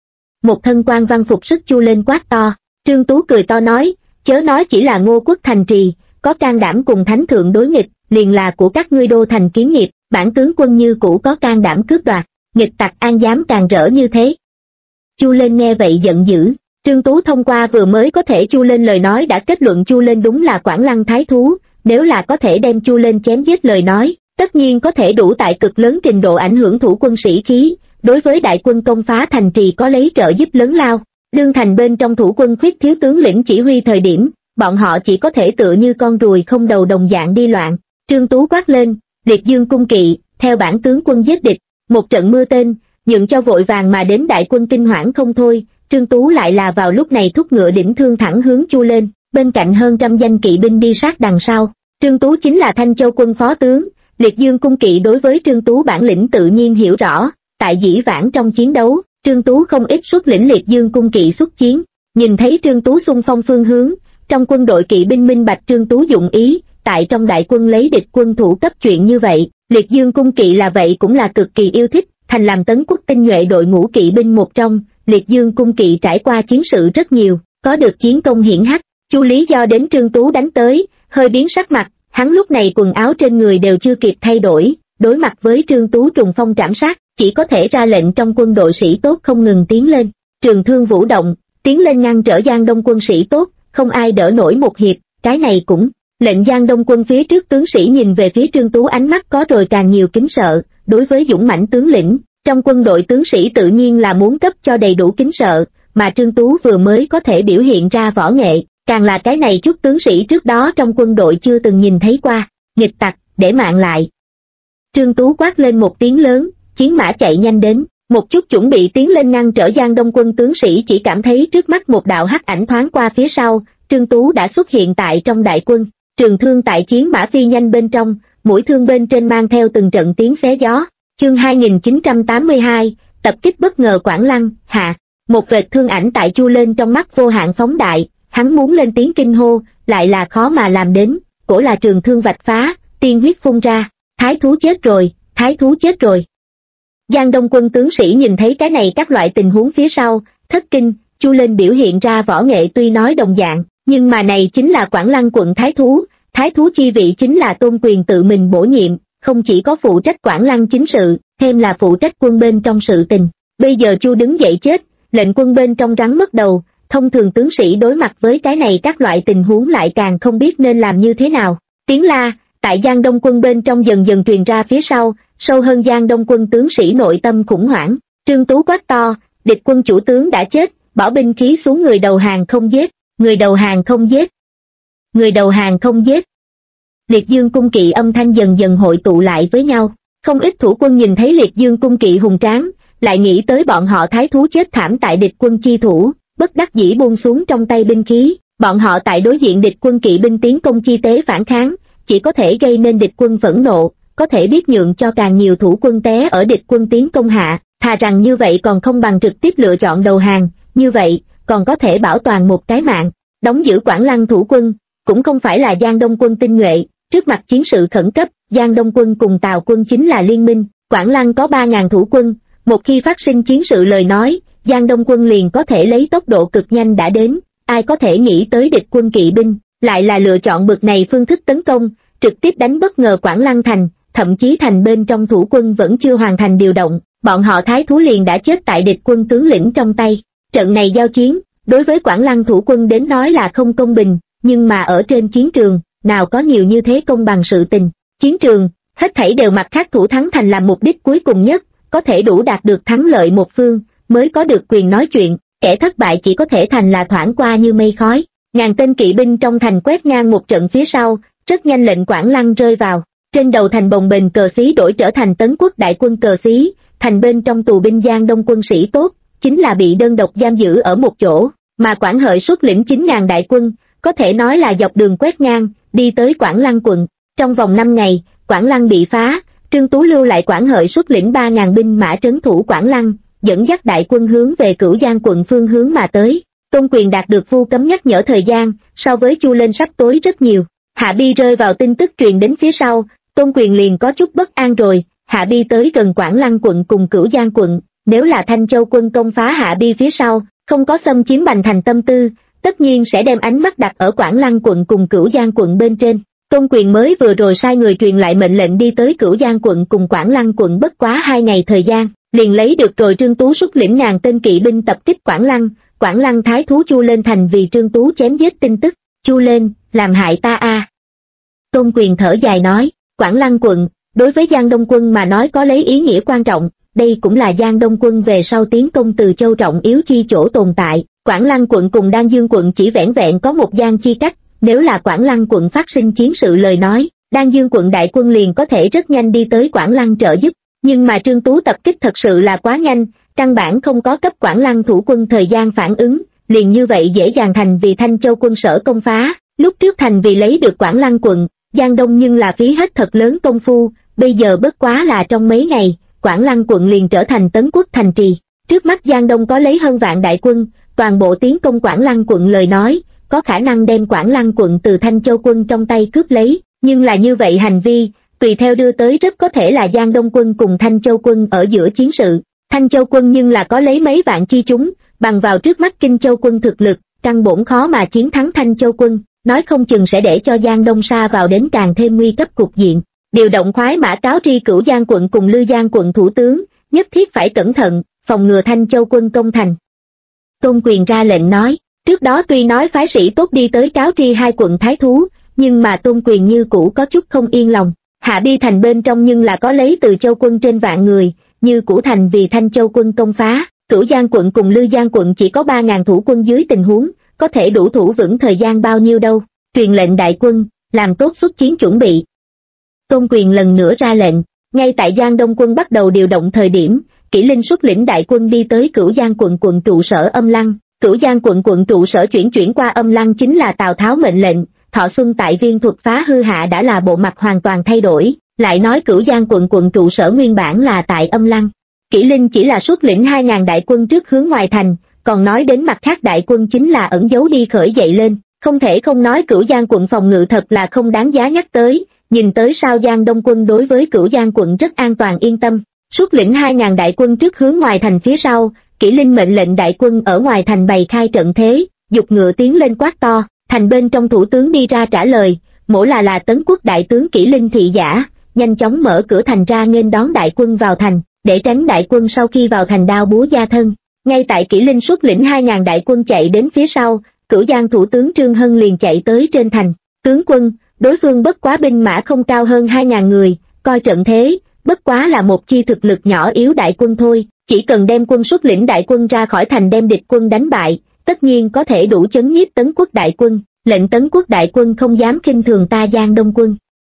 A: Một thân quan văn phục sức Chu Lên quát to, Trương Tú cười to nói, chớ nói chỉ là Ngô Quốc thành trì, có can đảm cùng thánh thượng đối nghịch, liền là của các ngươi đô thành kiến nghiệp, bản tướng quân như cũ có can đảm cướp đoạt, nghịch tặc an dám càng rỡ như thế. Chu Lên nghe vậy giận dữ, Trương Tú thông qua vừa mới có thể Chu Lên lời nói đã kết luận Chu Lên đúng là Quảng Lăng thái thú, nếu là có thể đem Chu Lên chém giết lời nói, tất nhiên có thể đủ tại cực lớn trình độ ảnh hưởng thủ quân sĩ khí, đối với đại quân công phá thành trì có lấy trợ giúp lớn lao. Đương thành bên trong thủ quân khuyết thiếu tướng lĩnh chỉ huy thời điểm, bọn họ chỉ có thể tựa như con ruồi không đầu đồng dạng đi loạn. Trương Tú quát lên, Liệt Dương cung kỵ, theo bản tướng quân giết địch, một trận mưa tên, nhượng cho vội vàng mà đến đại quân kinh hoảng không thôi. Trương Tú lại là vào lúc này thúc ngựa đỉnh thương thẳng hướng Chu Lên, bên cạnh hơn trăm danh kỵ binh đi sát đằng sau. Trương Tú chính là Thanh Châu quân phó tướng, Liệt Dương cung kỵ đối với Trương Tú bản lĩnh tự nhiên hiểu rõ, tại dĩ vãng trong chiến đấu, Trương Tú không ít xuất lĩnh Liệt Dương cung kỵ xuất chiến, nhìn thấy Trương Tú xung phong phương hướng, trong quân đội kỵ binh minh bạch Trương Tú dụng ý, tại trong đại quân lấy địch quân thủ cấp chuyện như vậy, Liệt Dương cung kỵ là vậy cũng là cực kỳ yêu thích, thành làm Tấn Quốc tinh nhuệ đội ngũ kỵ binh một trong, Liệt Dương cung kỵ trải qua chiến sự rất nhiều, có được chiến công hiển hách. Chu Lý do đến Trương Tú đánh tới, hơi biến sắc mặt, hắn lúc này quần áo trên người đều chưa kịp thay đổi, đối mặt với Trương Tú trùng phong trảm sát, chỉ có thể ra lệnh trong quân đội sĩ tốt không ngừng tiến lên, trường thương vũ động, tiến lên ngăn trở Giang Đông quân sĩ tốt, không ai đỡ nổi một hiệp, cái này cũng lệnh Giang Đông quân phía trước tướng sĩ nhìn về phía Trương Tú ánh mắt có rồi càng nhiều kính sợ. Đối với dũng mãnh tướng lĩnh, trong quân đội tướng sĩ tự nhiên là muốn cấp cho đầy đủ kính sợ, mà Trương Tú vừa mới có thể biểu hiện ra võ nghệ, càng là cái này chút tướng sĩ trước đó trong quân đội chưa từng nhìn thấy qua. Nghịch tặc, để mạng lại. Trương Tú quát lên một tiếng lớn, chiến mã chạy nhanh đến, một chút chuẩn bị tiến lên ngăn trở Giang Đông quân tướng sĩ chỉ cảm thấy trước mắt một đạo hắc ảnh thoáng qua phía sau, Trương Tú đã xuất hiện tại trong đại quân, trường thương tại chiến mã phi nhanh bên trong, mũi thương bên trên mang theo từng trận tiếng xé gió. Chương 2982, tập kích bất ngờ Quảng Lăng, hạ. Một vệt thương ảnh tại Chu lên trong mắt vô hạn phóng đại, hắn muốn lên tiếng kinh hô, lại là khó mà làm đến, cổ là trường thương vạch phá, tiên huyết phun ra, thái thú chết rồi, thái thú chết rồi. Giang Đông quân tướng sĩ nhìn thấy cái này các loại tình huống phía sau, thất kinh, Chu lên biểu hiện ra võ nghệ tuy nói đồng dạng, nhưng mà này chính là Quảng Lăng quận thái thú chi vị chính là Tôn Quyền tự mình bổ nhiệm, không chỉ có phụ trách Quảng Lăng chính sự, thêm là phụ trách quân bên trong sự tình. Bây giờ Chu đứng dậy chết, lệnh quân bên trong rắn mất đầu, thông thường tướng sĩ đối mặt với cái này các loại tình huống lại càng không biết nên làm như thế nào. Tiếng la tại Giang Đông quân bên trong dần dần truyền ra phía sau, sâu hơn Giang Đông quân tướng sĩ nội tâm khủng hoảng. Trương Tú quát to, địch quân chủ tướng đã chết, bỏ binh khí xuống, người đầu hàng không giết, người đầu hàng không giết, người đầu hàng không giết. Liệt Dương cung kỵ âm thanh dần dần hội tụ lại với nhau, không ít thủ quân nhìn thấy Liệt Dương cung kỵ hùng tráng, lại nghĩ tới bọn họ thái thú chết thảm tại địch quân chi thủ, bất đắc dĩ buông xuống trong tay binh khí, bọn họ tại đối diện địch quân kỵ binh tiến công chi tế phản kháng, chỉ có thể gây nên địch quân phẫn nộ, có thể biết nhượng cho càng nhiều thủ quân té ở địch quân tiến công hạ, thà rằng như vậy còn không bằng trực tiếp lựa chọn đầu hàng, như vậy còn có thể bảo toàn một cái mạng. Đóng giữ Quảng Lăng thủ quân cũng không phải là Giang Đông quân tinh nhuệ, trước mặt chiến sự khẩn cấp, Giang Đông quân cùng Tào quân chính là liên minh, Quảng Lăng có 3.000 thủ quân, một khi phát sinh chiến sự lời nói, Giang Đông quân liền có thể lấy tốc độ cực nhanh đã đến, ai có thể nghĩ tới địch quân kỵ binh, lại là lựa chọn bực này phương thức tấn công, trực tiếp đánh bất ngờ Quảng Lăng thành, thậm chí thành bên trong thủ quân vẫn chưa hoàn thành điều động, bọn họ thái thú liền đã chết tại địch quân tướng lĩnh trong tay. Trận này giao chiến, đối với Quảng Lăng thủ quân đến nói là không công bình, nhưng mà ở trên chiến trường, nào có nhiều như thế công bằng sự tình. Chiến trường, hết thảy đều mặt khác thủ thắng thành làm mục đích cuối cùng nhất, có thể đủ đạt được thắng lợi một phương, mới có được quyền nói chuyện, kẻ thất bại chỉ có thể thành là thoảng qua như mây khói. Ngàn tên kỵ binh trong thành quét ngang một trận phía sau, rất nhanh lệnh Quảng Lăng rơi vào. Trên đầu thành bồng bềnh cờ xí đổi trở thành Tấn Quốc đại quân cờ xí, thành bên trong tù binh Giang Đông quân sĩ tốt, chính là bị đơn độc giam giữ ở một chỗ, mà Quảng Hợi xuất lĩnh 9.000 đại quân, có thể nói là dọc đường quét ngang, đi tới Quảng Lăng quận. Trong vòng 5 ngày, Quảng Lăng bị phá, Trương Tú lưu lại Quảng Hợi xuất lĩnh 3.000 binh mã trấn thủ Quảng Lăng, dẫn dắt đại quân hướng về Cửu Giang quận phương hướng mà tới. Tôn Quyền đạt được vu cấm nhắc nhở thời gian, so với Chu lên sắp tối rất nhiều. Hạ Bi rơi vào tin tức truyền đến phía sau, Tôn Quyền liền có chút bất an rồi. Hạ Bi tới gần Quảng Lăng quận cùng Cửu Giang quận, nếu là Thanh Châu quân công phá Hạ Bi phía sau, không có xâm chiếm Bành Thành tâm tư, tất nhiên sẽ đem ánh mắt đặt ở Quảng Lăng quận cùng Cửu Giang quận bên trên. Tôn Quyền mới vừa rồi sai người truyền lại mệnh lệnh đi tới Cửu Giang quận cùng Quảng Lăng quận bất quá 2 ngày thời gian, liền lấy được rồi Trương Tú xuất lĩnh ngàn tên kỵ binh tập kích Quảng Lăng thái thú Chu lên thành vì Trương Tú chém giết tin tức. Chu lên, làm hại ta a. Tôn Quyền thở dài nói, Quảng Lăng quận, đối với Giang Đông quân mà nói có lấy ý nghĩa quan trọng, đây cũng là Giang Đông quân về sau tiến công từ châu trọng yếu chi chỗ tồn tại. Quảng Lăng quận cùng Đan Dương quận chỉ vẻn vẹn có một giang chi cách, nếu là Quảng Lăng quận phát sinh chiến sự lời nói, Đan Dương quận đại quân liền có thể rất nhanh đi tới Quảng Lăng trợ giúp, nhưng mà Trương Tú tập kích thật sự là quá nhanh, căn bản không có cấp Quảng Lăng thủ quân thời gian phản ứng, liền như vậy dễ dàng thành vì Thanh Châu quân sở công phá. Lúc trước thành vì lấy được Quảng Lăng quận, Giang Đông nhưng là phí hết thật lớn công phu, bây giờ bất quá là trong mấy ngày, Quảng Lăng quận liền trở thành Tấn Quốc thành trì. Trước mắt Giang Đông có lấy hơn vạn đại quân, toàn bộ tiến công Quảng Lăng quận lời nói, có khả năng đem Quảng Lăng quận từ Thanh Châu quân trong tay cướp lấy, nhưng là như vậy hành vi, tùy theo đưa tới rất có thể là Giang Đông quân cùng Thanh Châu quân ở giữa chiến sự. Thanh Châu quân nhưng là có lấy mấy vạn chi chúng, bằng vào trước mắt Kinh Châu quân thực lực, căn bổn khó mà chiến thắng Thanh Châu quân, nói không chừng sẽ để cho Giang Đông sa vào đến càng thêm nguy cấp cục diện. Điều động khoái mã cáo tri Cửu Giang quận cùng Lư Giang quận thủ tướng, nhất thiết phải cẩn thận, phòng ngừa Thanh Châu quân công thành. Tôn Quyền ra lệnh nói, trước đó tuy nói phái sĩ tốt đi tới cáo tri hai quận thái thú, nhưng mà Tôn Quyền như cũ có chút không yên lòng. Hạ Bi thành bên trong nhưng là có lấy Từ Châu quân trên vạn người, như cũ thành vì Thanh Châu quân công phá, Cửu Giang quận cùng Lư Giang quận chỉ có 3.000 thủ quân dưới tình huống, có thể đủ thủ vững thời gian bao nhiêu đâu. Truyền lệnh đại quân, làm tốt xuất chiến chuẩn bị. Tôn Quyền lần nữa ra lệnh, ngay tại Giang Đông quân bắt đầu điều động thời điểm, Kỷ Linh xuất lĩnh đại quân đi tới Cửu Giang quận trụ sở Âm Lăng. Cửu Giang quận trụ sở chuyển qua Âm Lăng chính là Tào Tháo mệnh lệnh. Thọ Xuân tại viên thuật phá hư hạ đã là bộ mặt hoàn toàn thay đổi, lại nói Cửu Giang quận trụ sở nguyên bản là tại Âm Lăng. Kỷ Linh chỉ là xuất lĩnh 2.000 đại quân trước hướng ngoài thành, còn nói đến mặt khác đại quân chính là ẩn giấu đi khởi dậy lên. Không thể không nói Cửu Giang quận phòng ngự thật là không đáng giá nhắc tới, nhìn tới sao Giang Đông quân đối với Cửu Giang quận rất an toàn yên tâm. Xuất lĩnh 2.000 đại quân trước hướng ngoài thành phía sau, Kỷ Linh mệnh lệnh đại quân ở ngoài thành bày khai trận thế, giục ngựa tiến lên quát to. Thành bên trong thủ tướng đi ra trả lời, mỗ là Tấn Quốc đại tướng Kỷ Linh thị giả, nhanh chóng mở cửa thành ra nghênh đón đại quân vào thành, để tránh đại quân sau khi vào thành đao búa gia thân. Ngay tại Kỷ Linh xuất lĩnh 2.000 đại quân chạy đến phía sau, Cửu Giang thủ tướng Trương Hân liền chạy tới trên thành. Tướng quân, đối phương bất quá binh mã không cao hơn 2.000 người, coi trận thế, bất quá là một chi thực lực nhỏ yếu đại quân thôi, chỉ cần đem quân xuất lĩnh đại quân ra khỏi thành đem địch quân đánh bại, tất nhiên có thể đủ chấn nhiếp Tấn Quốc đại quân, lệnh Tấn Quốc đại quân không dám khinh thường ta Giang Đông quân.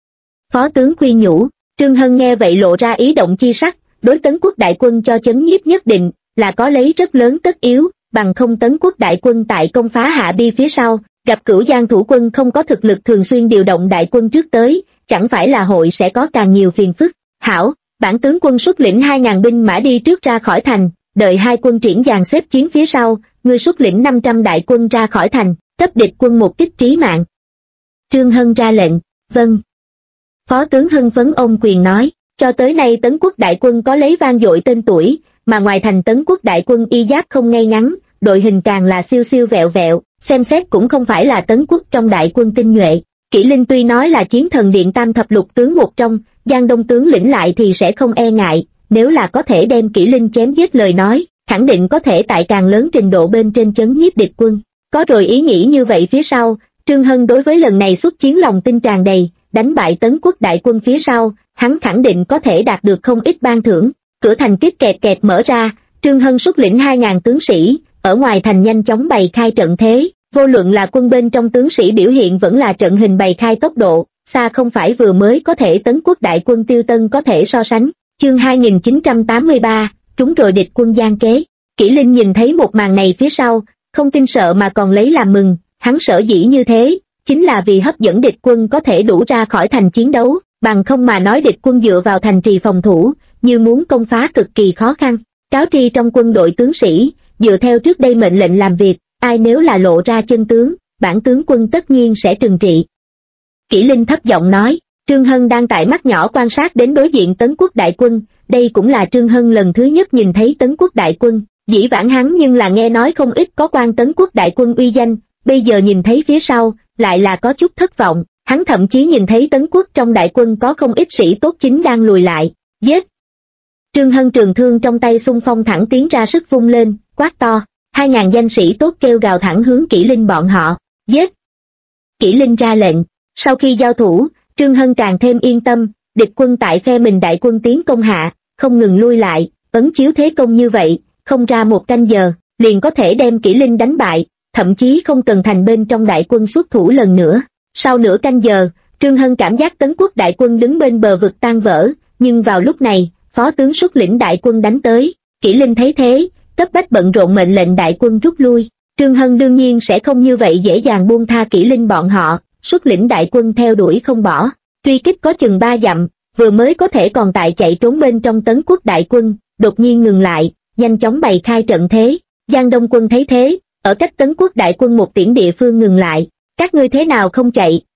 A: Phó tướng khuyên nhủ, Trương Hân nghe vậy lộ ra ý động chi sắc, đối Tấn Quốc đại quân cho chấn nhiếp nhất định là có lấy rất lớn tất yếu, bằng không Tấn Quốc đại quân tại công phá Hạ Bi phía sau, gặp Cửu Giang thủ quân không có thực lực thường xuyên điều động đại quân trước tới, chẳng phải là hội sẽ có càng nhiều phiền phức. Hảo, bản tướng quân xuất lĩnh 2.000 binh mã đi trước ra khỏi thành, đợi hai quân triển dàn xếp chiến phía sau, ngươi xuất lĩnh 500 đại quân ra khỏi thành, cấp địch quân một kích trí mạng. Trương Hân ra lệnh, vâng. Phó tướng hưng phấn ôm quyền nói, cho tới nay Tấn Quốc đại quân có lấy vang dội tên tuổi, mà ngoài thành Tấn Quốc đại quân y giáp không ngay ngắn, đội hình càng là siêu siêu vẹo vẹo, xem xét cũng không phải là Tấn Quốc trong đại quân tinh nhuệ. Kỷ Linh tuy nói là chiến thần điện tam thập lục tướng một trong, Giang Đông tướng lĩnh lại thì sẽ không e ngại, nếu là có thể đem Kỷ Linh chém giết lời nói, khẳng định có thể tại càng lớn trình độ bên trên chấn nhiếp địch quân. Có rồi ý nghĩ như vậy phía sau, Trương Hân đối với lần này xuất chiến lòng tin tràn đầy, đánh bại Tấn Quốc đại quân phía sau, hắn khẳng định có thể đạt được không ít ban thưởng. Cửa thành kít kẹt kẹt mở ra, Trương Hân xuất lĩnh 2.000 tướng sĩ, ở ngoài thành nhanh chóng bày khai trận thế, vô luận là quân bên trong tướng sĩ biểu hiện vẫn là trận hình bày khai tốc độ, xa không phải vừa mới có thể Tấn Quốc đại quân Tiêu Tân có thể so sánh. Chương 2983, trúng rồi địch quân gian kế. Kỷ Linh nhìn thấy một màn này phía sau, không kinh sợ mà còn lấy làm mừng, hắn sở dĩ như thế, chính là vì hấp dẫn địch quân có thể đủ ra khỏi thành chiến đấu, bằng không mà nói địch quân dựa vào thành trì phòng thủ, như muốn công phá cực kỳ khó khăn. Cáo tri trong quân đội tướng sĩ, dựa theo trước đây mệnh lệnh làm việc, ai nếu là lộ ra chân tướng, bản tướng quân tất nhiên sẽ trừng trị. Kỷ Linh thấp giọng nói, Trương Hân đang tại mắt nhỏ quan sát đến đối diện Tấn Quốc đại quân, đây cũng là Trương Hân lần thứ nhất nhìn thấy Tấn Quốc đại quân, dĩ vãng hắn nhưng là nghe nói không ít có quan Tấn Quốc đại quân uy danh, bây giờ nhìn thấy phía sau, lại là có chút thất vọng, hắn thậm chí nhìn thấy Tấn Quốc trong đại quân có không ít sĩ tốt chính đang lùi lại, giết. Trương Hân trường thương trong tay xung phong thẳng tiến ra sức vung lên, quát to, 2.000 danh sĩ tốt kêu gào thẳng hướng Kỷ Linh bọn họ, giết. Kỷ Linh ra lệnh, sau khi giao thủ, Trương Hân càng thêm yên tâm, địch quân tại phe mình đại quân tiến công hạ, không ngừng lui lại, ấn chiếu thế công như vậy, không ra một canh giờ, liền có thể đem Kỷ Linh đánh bại, thậm chí không cần thành bên trong đại quân xuất thủ lần nữa. Sau nửa canh giờ, Trương Hân cảm giác Tấn Quốc đại quân đứng bên bờ vực tan vỡ, nhưng vào lúc này, phó tướng xuất lĩnh đại quân đánh tới, Kỷ Linh thấy thế, cấp bách bận rộn mệnh lệnh đại quân rút lui. Trương Hân đương nhiên sẽ không như vậy dễ dàng buông tha Kỷ Linh bọn họ, xuất lĩnh đại quân theo đuổi không bỏ, truy kích có chừng 3 dặm, vừa mới có thể còn tại chạy trốn bên trong Tấn Quốc đại quân, đột nhiên ngừng lại, nhanh chóng bày khai trận thế. Giang Đông quân thấy thế, ở cách Tấn Quốc đại quân một tiễn địa phương ngừng lại, các ngươi thế nào không chạy,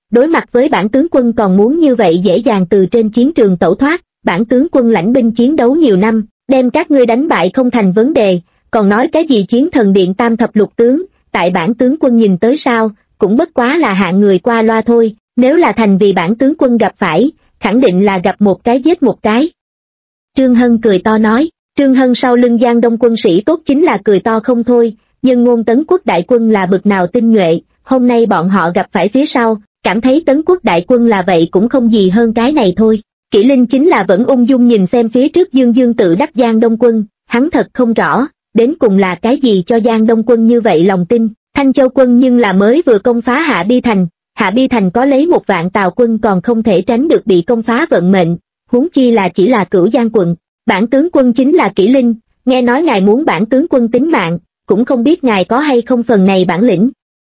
A: đối mặt với bản tướng quân còn muốn như vậy dễ dàng từ trên chiến trường tẩu thoát, bản tướng quân lãnh binh chiến đấu nhiều năm, đem các ngươi đánh bại không thành vấn đề, còn nói cái gì chiến thần điện tam thập lục tướng, tại bản tướng quân nhìn tới sao, cũng bất quá là hạng người qua loa thôi, nếu là thành vì bản tướng quân gặp phải, khẳng định là gặp một cái giết một cái. Trương Hân cười to nói, Trương Hân sau lưng Giang Đông quân sĩ tốt chính là cười to không thôi, nhưng ngôn Tấn Quốc đại quân là bực nào tinh nhuệ, hôm nay bọn họ gặp phải phía sau, cảm thấy Tấn Quốc đại quân là vậy cũng không gì hơn cái này thôi. Kỷ Linh chính là vẫn ung dung nhìn xem phía trước Dương Dương tự đắc Giang Đông quân, hắn thật không rõ, đến cùng là cái gì cho Giang Đông quân như vậy lòng tin. Thanh Châu quân nhưng là mới vừa công phá Hạ Bi Thành, Hạ Bi Thành có lấy 1 vạn Tào quân còn không thể tránh được bị công phá vận mệnh, huống chi là chỉ là Cửu Giang quận. Bản tướng quân chính là Kỷ Linh, nghe nói ngài muốn bản tướng quân tính mạng, cũng không biết ngài có hay không phần này bản lĩnh.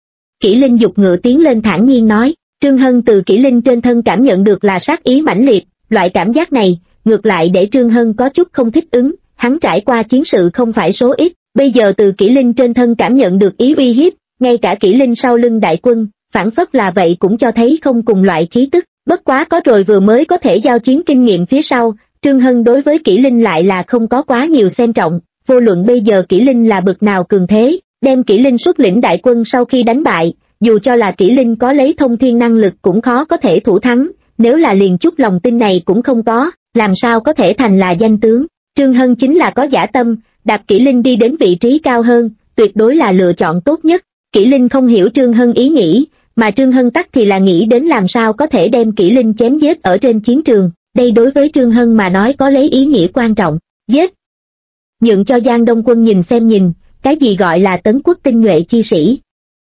A: Kỷ Linh giục ngựa tiến lên thản nhiên nói, Trương Hân từ Kỷ Linh trên thân cảm nhận được là sát ý mãnh liệt, loại cảm giác này, ngược lại để Trương Hân có chút không thích ứng, hắn trải qua chiến sự không phải số ít, bây giờ từ Kỷ Linh trên thân cảm nhận được ý uy hiếp, ngay cả Kỷ Linh sau lưng đại quân, phản phất là vậy cũng cho thấy không cùng loại khí tức, bất quá có rồi vừa mới có thể giao chiến kinh nghiệm phía sau, Trương Hân đối với Kỷ Linh lại là không có quá nhiều xem trọng, vô luận bây giờ Kỷ Linh là bực nào cường thế, đem Kỷ Linh xuất lĩnh đại quân sau khi đánh bại, dù cho là Kỷ Linh có lấy thông thiên năng lực cũng khó có thể thủ thắng, nếu là liền chút lòng tin này cũng không có, làm sao có thể thành là danh tướng. Trương Hân chính là có dã tâm, đạp Kỷ Linh đi đến vị trí cao hơn, tuyệt đối là lựa chọn tốt nhất. Kỷ Linh không hiểu Trương Hân ý nghĩ, mà Trương Hân tắc thì là nghĩ đến làm sao có thể đem Kỷ Linh chém giết ở trên chiến trường, đây đối với Trương Hân mà nói có lấy ý nghĩa quan trọng. Giết! Nhượng cho Giang Đông quân nhìn xem nhìn, cái gì gọi là Tấn Quốc tinh nhuệ chi sĩ.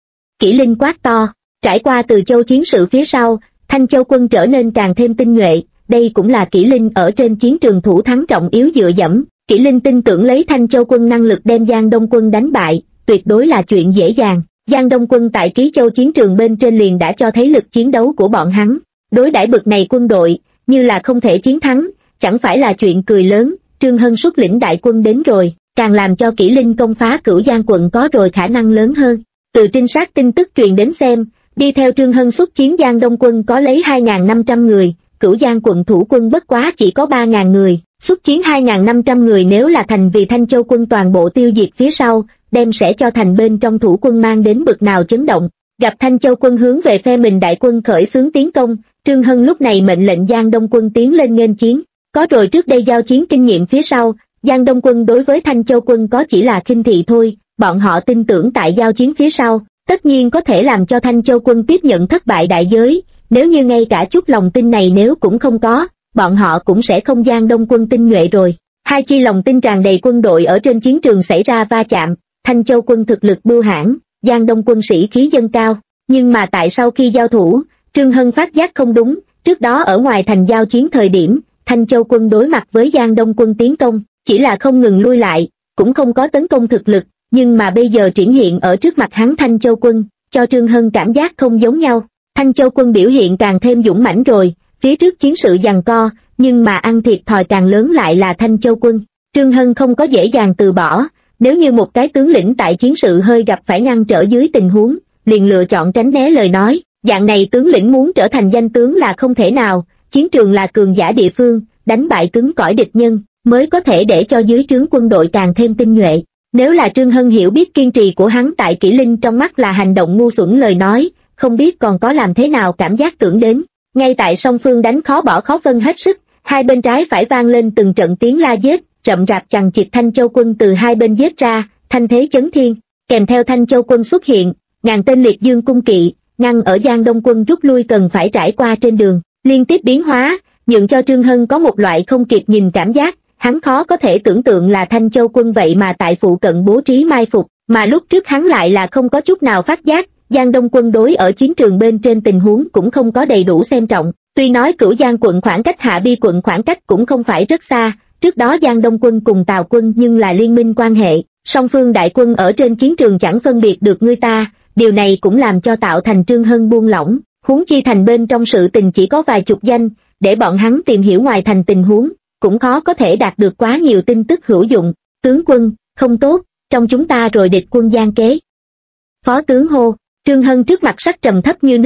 A: Kỷ Linh quát to, trải qua Từ Châu chiến sự phía sau, Thanh Châu quân trở nên càng thêm tinh nhuệ, đây cũng là Kỷ Linh ở trên chiến trường thủ thắng trọng yếu dựa dẫm. Kỷ Linh tin tưởng lấy Thanh Châu quân năng lực đem Giang Đông quân đánh bại, tuyệt đối là chuyện dễ dàng. Giang Đông quân tại Ký Châu chiến trường bên trên liền đã cho thấy lực chiến đấu của bọn hắn, đối đãi bực này quân đội, như là không thể chiến thắng, chẳng phải là chuyện cười lớn. Trương Hân xuất lĩnh đại quân đến rồi, càng làm cho Kỷ Linh công phá Cửu Giang quận có rồi khả năng lớn hơn. Từ trinh sát tin tức truyền đến xem, đi theo Trương Hân xuất chiến Giang Đông quân có lấy 2.500 người, Cửu Giang quận thủ quân bất quá chỉ có 3.000 người, xuất chiến 2.500 người nếu là thành vì Thanh Châu quân toàn bộ tiêu diệt phía sau, đem sẽ cho thành bên trong thủ quân mang đến bực nào chấn động. Gặp Thanh Châu quân hướng về phe mình đại quân khởi xướng tiến công, Trương Hân lúc này mệnh lệnh Giang Đông quân tiến lên nghênh chiến. Có rồi trước đây giao chiến kinh nghiệm phía sau, Giang Đông quân đối với Thanh Châu quân có chỉ là khinh thị thôi, bọn họ tin tưởng tại giao chiến phía sau, tất nhiên có thể làm cho Thanh Châu quân tiếp nhận thất bại đại giới, nếu như ngay cả chút lòng tin này nếu cũng không có, bọn họ cũng sẽ không Giang Đông quân tinh nhuệ rồi. Hai chi lòng tin tràn đầy quân đội ở trên chiến trường xảy ra va chạm, Thanh Châu quân thực lực bưu hãn, Giang Đông quân sĩ khí dâng cao, nhưng mà tại sau khi giao thủ, Trương Hân phát giác không đúng, trước đó ở ngoài thành giao chiến thời điểm, Thanh Châu quân đối mặt với Giang Đông quân tiến công, chỉ là không ngừng lui lại, cũng không có tấn công thực lực, nhưng mà bây giờ triển hiện ở trước mặt hắn Thanh Châu quân, cho Trương Hân cảm giác không giống nhau. Thanh Châu quân biểu hiện càng thêm dũng mãnh rồi, phía trước chiến sự giằng co, nhưng mà ăn thiệt thòi càng lớn lại là Thanh Châu quân. Trương Hân không có dễ dàng từ bỏ, nếu như một cái tướng lĩnh tại chiến sự hơi gặp phải ngăn trở dưới tình huống, liền lựa chọn tránh né lời nói, dạng này tướng lĩnh muốn trở thành danh tướng là không thể nào, chiến trường là cường giả địa phương, đánh bại cứng cỏi địch nhân, mới có thể để cho dưới trướng quân đội càng thêm tinh nhuệ. Nếu là Trương Hân hiểu biết kiên trì của hắn tại Kỷ Linh trong mắt là hành động ngu xuẩn lời nói, không biết còn có làm thế nào cảm giác tưởng đến. Ngay tại song phương đánh khó bỏ khó phân hết sức, hai bên trái phải vang lên từng trận tiếng la giết, rậm rạp chằng chịt Thanh Châu quân từ hai bên giết ra, thanh thế chấn thiên, kèm theo Thanh Châu quân xuất hiện, ngàn tên liệt dương cung kỵ, ngăn ở Giang Đông quân rút lui cần phải trải qua trên đường, liên tiếp biến hóa, nhượng cho Trương Hân có một loại không kịp nhìn cảm giác, hắn khó có thể tưởng tượng là Thanh Châu quân vậy mà tại phụ cận bố trí mai phục, mà lúc trước hắn lại là không có chút nào phát giác, Giang Đông quân đối ở chiến trường bên trên tình huống cũng không có đầy đủ xem trọng, tuy nói Cửu Giang quận khoảng cách Hạ Bi quận khoảng cách cũng không phải rất xa, trước đó Giang Đông quân cùng Tào quân nhưng là liên minh quan hệ, song phương đại quân ở trên chiến trường chẳng phân biệt được ngươi ta, điều này cũng làm cho tạo thành Trương Hân buông lỏng, huống chi thành bên trong sự tình chỉ có vài chục danh, để bọn hắn tìm hiểu ngoài thành tình huống, cũng khó có thể đạt được quá nhiều tin tức hữu dụng. Tướng quân, không tốt, trong chúng ta rồi địch quân gian kế. Phó tướng hô, Trương Hân trước mặt sắc trầm thấp như nước,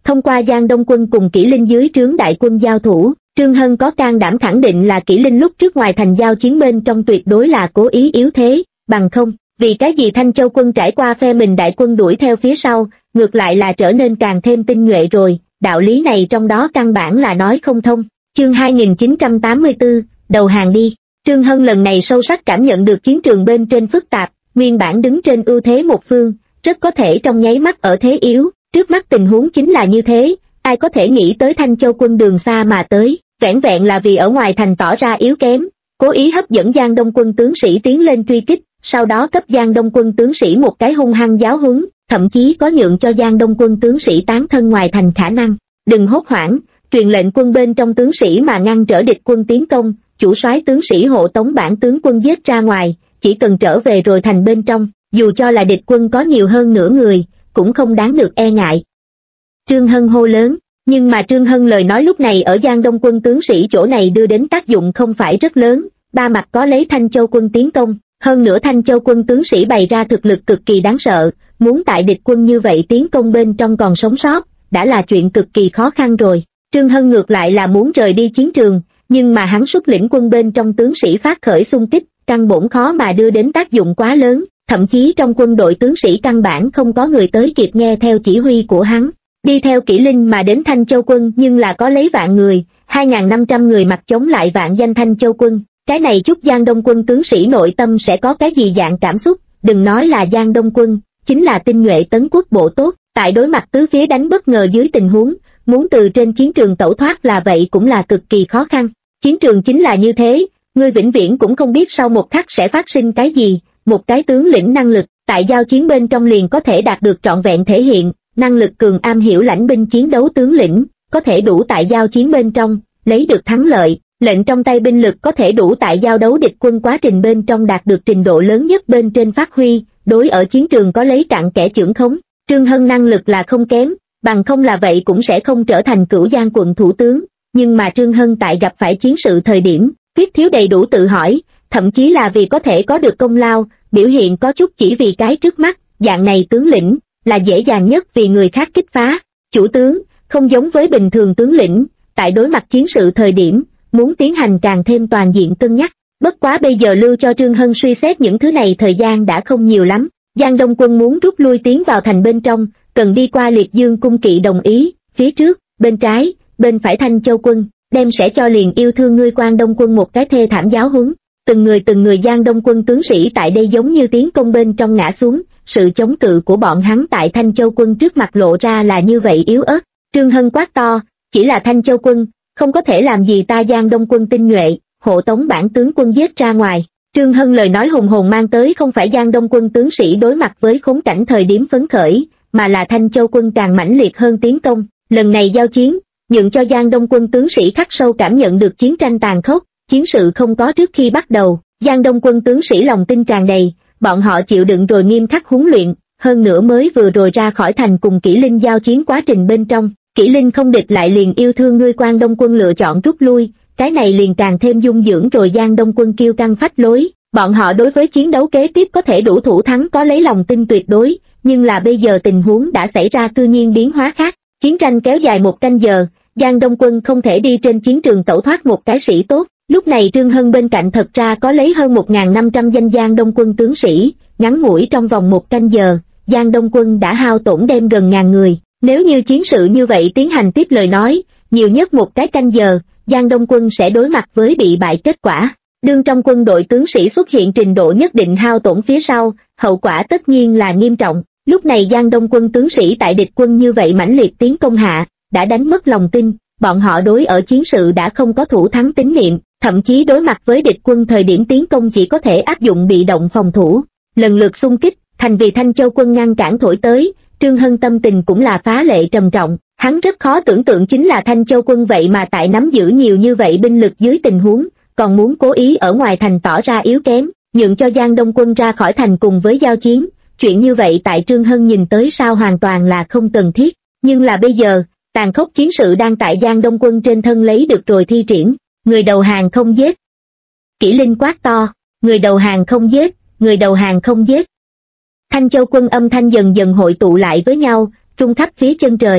A: Thông qua Giang Đông Quân cùng Kỷ Linh dưới trướng đại quân giao thủ, Trương Hân có can đảm khẳng định là Kỷ Linh lúc trước ngoài thành giao chiến bên trong tuyệt đối là cố ý yếu thế, bằng không, vì cái gì Thanh Châu quân trải qua phe mình đại quân đuổi theo phía sau, ngược lại là trở nên càng thêm tinh nhuệ rồi, đạo lý này trong đó căn bản là nói không thông. Chương 2984, đầu hàng đi. Trương Hân lần này sâu sắc cảm nhận được chiến trường bên trên phức tạp, nguyên bản đứng trên ưu thế một phương, rất có thể trong nháy mắt ở thế yếu, trước mắt tình huống chính là như thế, ai có thể nghĩ tới Thanh Châu quân đường xa mà tới, vẻn vẹn là vì ở ngoài thành tỏ ra yếu kém, cố ý hấp dẫn Giang Đông quân tướng sĩ tiến lên truy kích, sau đó cấp Giang Đông quân tướng sĩ một cái hung hăng giáo huấn, thậm chí có nhượng cho Giang Đông quân tướng sĩ tán thân ngoài thành khả năng. Đừng hốt hoảng, truyền lệnh quân bên trong tướng sĩ mà ngăn trở địch quân tiến công, chủ soái tướng sĩ hộ tống bản tướng quân giết ra ngoài, chỉ cần trở về rồi thành bên trong, dù cho là địch quân có nhiều hơn nửa người, cũng không đáng được e ngại. Trương Hân hô lớn, nhưng mà Trương Hân lời nói lúc này ở Giang Đông quân tướng sĩ chỗ này đưa đến tác dụng không phải rất lớn, ba mặt có lấy Thanh Châu quân tiến công, hơn nữa Thanh Châu quân tướng sĩ bày ra thực lực cực kỳ đáng sợ, muốn tại địch quân như vậy tiến công bên trong còn sống sót, đã là chuyện cực kỳ khó khăn rồi. Trương Hân ngược lại là muốn rời đi chiến trường, nhưng mà hắn xuất lĩnh quân bên trong tướng sĩ phát khởi xung kích, căn bổn khó mà đưa đến tác dụng quá lớn, thậm chí trong quân đội tướng sĩ căn bản không có người tới kịp nghe theo chỉ huy của hắn. Đi theo Kỷ Linh mà đến Thanh Châu quân nhưng là có lấy vạn người, 2.500 người mặt chống lại vạn danh Thanh Châu quân, cái này chút Giang Đông quân tướng sĩ nội tâm sẽ có cái gì dạng cảm xúc, đừng nói là Giang Đông quân, chính là tinh nhuệ tấn quốc bộ tốt, tại đối mặt tứ phía đánh bất ngờ dưới tình huống, muốn từ trên chiến trường tẩu thoát là vậy cũng là cực kỳ khó khăn. Chiến trường chính là như thế, ngươi vĩnh viễn cũng không biết sau một khắc sẽ phát sinh cái gì, một cái tướng lĩnh năng lực, tại giao chiến bên trong liền có thể đạt được trọn vẹn thể hiện, năng lực cường am hiểu lãnh binh chiến đấu tướng lĩnh, có thể đủ tại giao chiến bên trong, lấy được thắng lợi, lệnh trong tay binh lực có thể đủ tại giao đấu địch quân quá trình bên trong đạt được trình độ lớn nhất bên trên phát huy, đối ở chiến trường có lấy cặn kẽ chưởng khống. Trương Hân năng lực là không kém, bằng không là vậy cũng sẽ không trở thành Cửu Giang quận thủ tướng, nhưng mà Trương Hân tại gặp phải chiến sự thời điểm, viết thiếu đầy đủ tự hỏi, thậm chí là vì có thể có được công lao, biểu hiện có chút chỉ vì cái trước mắt, dạng này tướng lĩnh, là dễ dàng nhất vì người khác kích phá. Chủ tướng, không giống với bình thường tướng lĩnh, tại đối mặt chiến sự thời điểm, muốn tiến hành càng thêm toàn diện cân nhắc, bất quá bây giờ lưu cho Trương Hân suy xét những thứ này thời gian đã không nhiều lắm. Giang Đông quân muốn rút lui tiến vào thành bên trong, cần đi qua Liệt Dương cung kỵ đồng ý, phía trước, bên trái, bên phải Thanh Châu quân, đem sẽ cho liền yêu thương ngươi Quan Đông quân một cái thê thảm giáo huấn. Từng người Giang Đông quân tướng sĩ tại đây giống như tiến công bên trong ngã xuống, sự chống cự của bọn hắn tại Thanh Châu quân trước mặt lộ ra là như vậy yếu ớt. Trương Hân quát to, chỉ là Thanh Châu quân, không có thể làm gì ta Giang Đông quân tinh nhuệ, hộ tống bản tướng quân giết ra ngoài. Trương Hân lời nói hùng hồn mang tới không phải Giang Đông quân tướng sĩ đối mặt với khốn cảnh thời điểm phấn khởi, mà là Thanh Châu quân càng mãnh liệt hơn tiến công. Lần này giao chiến, nhượng cho Giang Đông quân tướng sĩ khắc sâu cảm nhận được chiến tranh tàn khốc, chiến sự không có trước khi bắt đầu. Giang Đông quân tướng sĩ lòng tin tràn đầy, bọn họ chịu đựng rồi nghiêm khắc huấn luyện, hơn nữa mới vừa rồi ra khỏi thành cùng Kỷ Linh giao chiến quá trình bên trong. Kỷ Linh không địch lại liền yêu thương ngươi Quan Đông quân lựa chọn rút lui, cái này liền càng thêm dung dưỡng rồi Giang Đông quân kiêu căng phách lối. Bọn họ đối với chiến đấu kế tiếp có thể đủ thủ thắng có lấy lòng tin tuyệt đối, nhưng là bây giờ tình huống đã xảy ra cư nhiên biến hóa khác. Chiến tranh kéo dài 1 canh giờ, Giang Đông quân không thể đi trên chiến trường tẩu thoát một cái sĩ tốt. Lúc này Trương Hân bên cạnh thật ra có lấy hơn 1.500 danh Giang Đông quân tướng sĩ, ngắn ngủi trong vòng 1 canh giờ, Giang Đông quân đã hao tổn đem gần 1000 người. Nếu như chiến sự như vậy tiến hành tiếp lời nói, nhiều nhất 1 cái canh giờ, Giang Đông quân sẽ đối mặt với bị bại kết quả. Đương trong quân đội tướng sĩ xuất hiện trình độ nhất định hao tổn phía sau, hậu quả tất nhiên là nghiêm trọng. Lúc này Giang Đông quân tướng sĩ tại địch quân như vậy mãnh liệt tiến công hạ, đã đánh mất lòng tin, bọn họ đối ở chiến sự đã không có thủ thắng tín niệm, thậm chí đối mặt với địch quân thời điểm tiến công chỉ có thể áp dụng bị động phòng thủ. Lần lượt xung kích, thành vì Thanh Châu quân ngăn cản thổi tới, Trương Hân tâm tình cũng là phá lệ trầm trọng. Hắn rất khó tưởng tượng chính là Thanh Châu quân vậy mà tại nắm giữ nhiều như vậy binh lực dưới tình huống, còn muốn cố ý ở ngoài thành tỏ ra yếu kém, nhượng cho Giang Đông quân ra khỏi thành cùng với giao chiến. Chuyện như vậy tại Trương Hân nhìn tới sao hoàn toàn là không cần thiết, nhưng là bây giờ, tàn khốc chiến sự đang tại Giang Đông quân trên thân lấy được rồi thi triển, người đầu hàng không giết. Kỷ Linh quát to, người đầu hàng không giết, người đầu hàng không giết. Thanh Châu quân âm thanh dần dần hội tụ lại với nhau, trung khắp phía chân trời,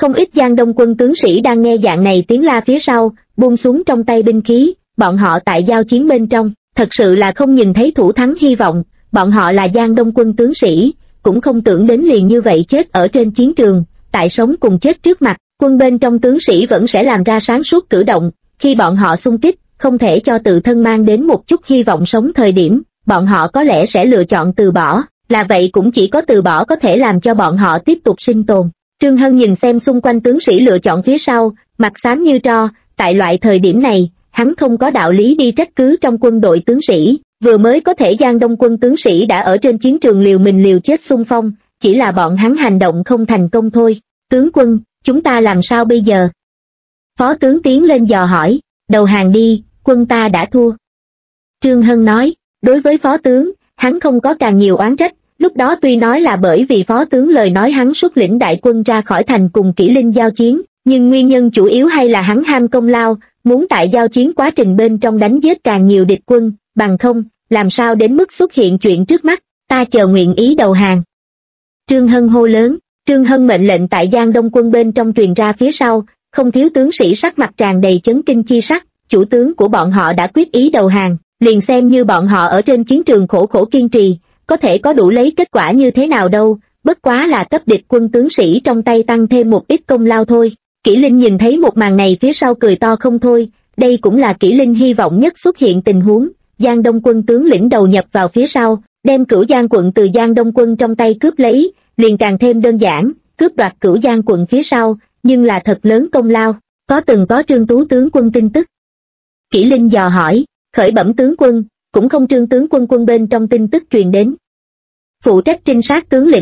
A: Không ít Giang Đông quân tướng sĩ đang nghe dạng này tiếng la phía sau, buông xuống trong tay binh khí, bọn họ tại giao chiến bên trong, thật sự là không nhìn thấy thủ thắng hy vọng, bọn họ là Giang Đông quân tướng sĩ, cũng không tưởng đến liền như vậy chết ở trên chiến trường, tại sống cùng chết trước mặt, quân bên trong tướng sĩ vẫn sẽ làm ra sáng suốt cử động, khi bọn họ xung kích, không thể cho tự thân mang đến một chút hy vọng sống thời điểm, bọn họ có lẽ sẽ lựa chọn từ bỏ, là vậy cũng chỉ có từ bỏ có thể làm cho bọn họ tiếp tục sinh tồn. Trương Hân nhìn xem xung quanh tướng sĩ lựa chọn phía sau, mặt xám như tro, tại loại thời điểm này, hắn không có đạo lý đi trách cứ trong quân đội tướng sĩ, vừa mới có thể Giang Đông quân tướng sĩ đã ở trên chiến trường liều mình liều chết xung phong, chỉ là bọn hắn hành động không thành công thôi. Tướng quân, chúng ta làm sao bây giờ? Phó tướng tiến lên dò hỏi, đầu hàng đi, quân ta đã thua. Trương Hân nói, đối với phó tướng, hắn không có càng nhiều oán trách, lúc đó tuy nói là bởi vì phó tướng lời nói hắn xuất lĩnh đại quân ra khỏi thành cùng Kỷ Linh giao chiến, nhưng nguyên nhân chủ yếu hay là hắn ham công lao, muốn tại giao chiến quá trình bên trong đánh giết càng nhiều địch quân, bằng không, làm sao đến mức xuất hiện chuyện trước mắt, ta chờ nguyện ý đầu hàng. Trương Hân hô lớn, Trương Hân mệnh lệnh tại Giang Đông quân bên trong truyền ra phía sau, không thiếu tướng sĩ sắc mặt tràn đầy chấn kinh chi sắc, chủ tướng của bọn họ đã quyết ý đầu hàng, liền xem như bọn họ ở trên chiến trường khổ khổ kiên trì, có thể có đủ lấy kết quả như thế nào đâu, bất quá là cấp địch quân tướng sĩ trong tay tăng thêm một ít công lao thôi. Kỷ Linh nhìn thấy một màn này phía sau cười to không thôi, đây cũng là Kỷ Linh hy vọng nhất xuất hiện tình huống, Giang Đông quân tướng lĩnh đầu nhập vào phía sau, đem Cửu Giang quận từ Giang Đông quân trong tay cướp lấy, liền càng thêm đơn giản, cướp đoạt Cửu Giang quận phía sau, nhưng là thật lớn công lao, từng có Trương Tú tướng quân tin tức. Kỷ Linh dò hỏi, khởi bẩm tướng quân, cũng không Trương tướng quân bên trong tin tức truyền đến. Phụ trách trinh sát tướng lĩnh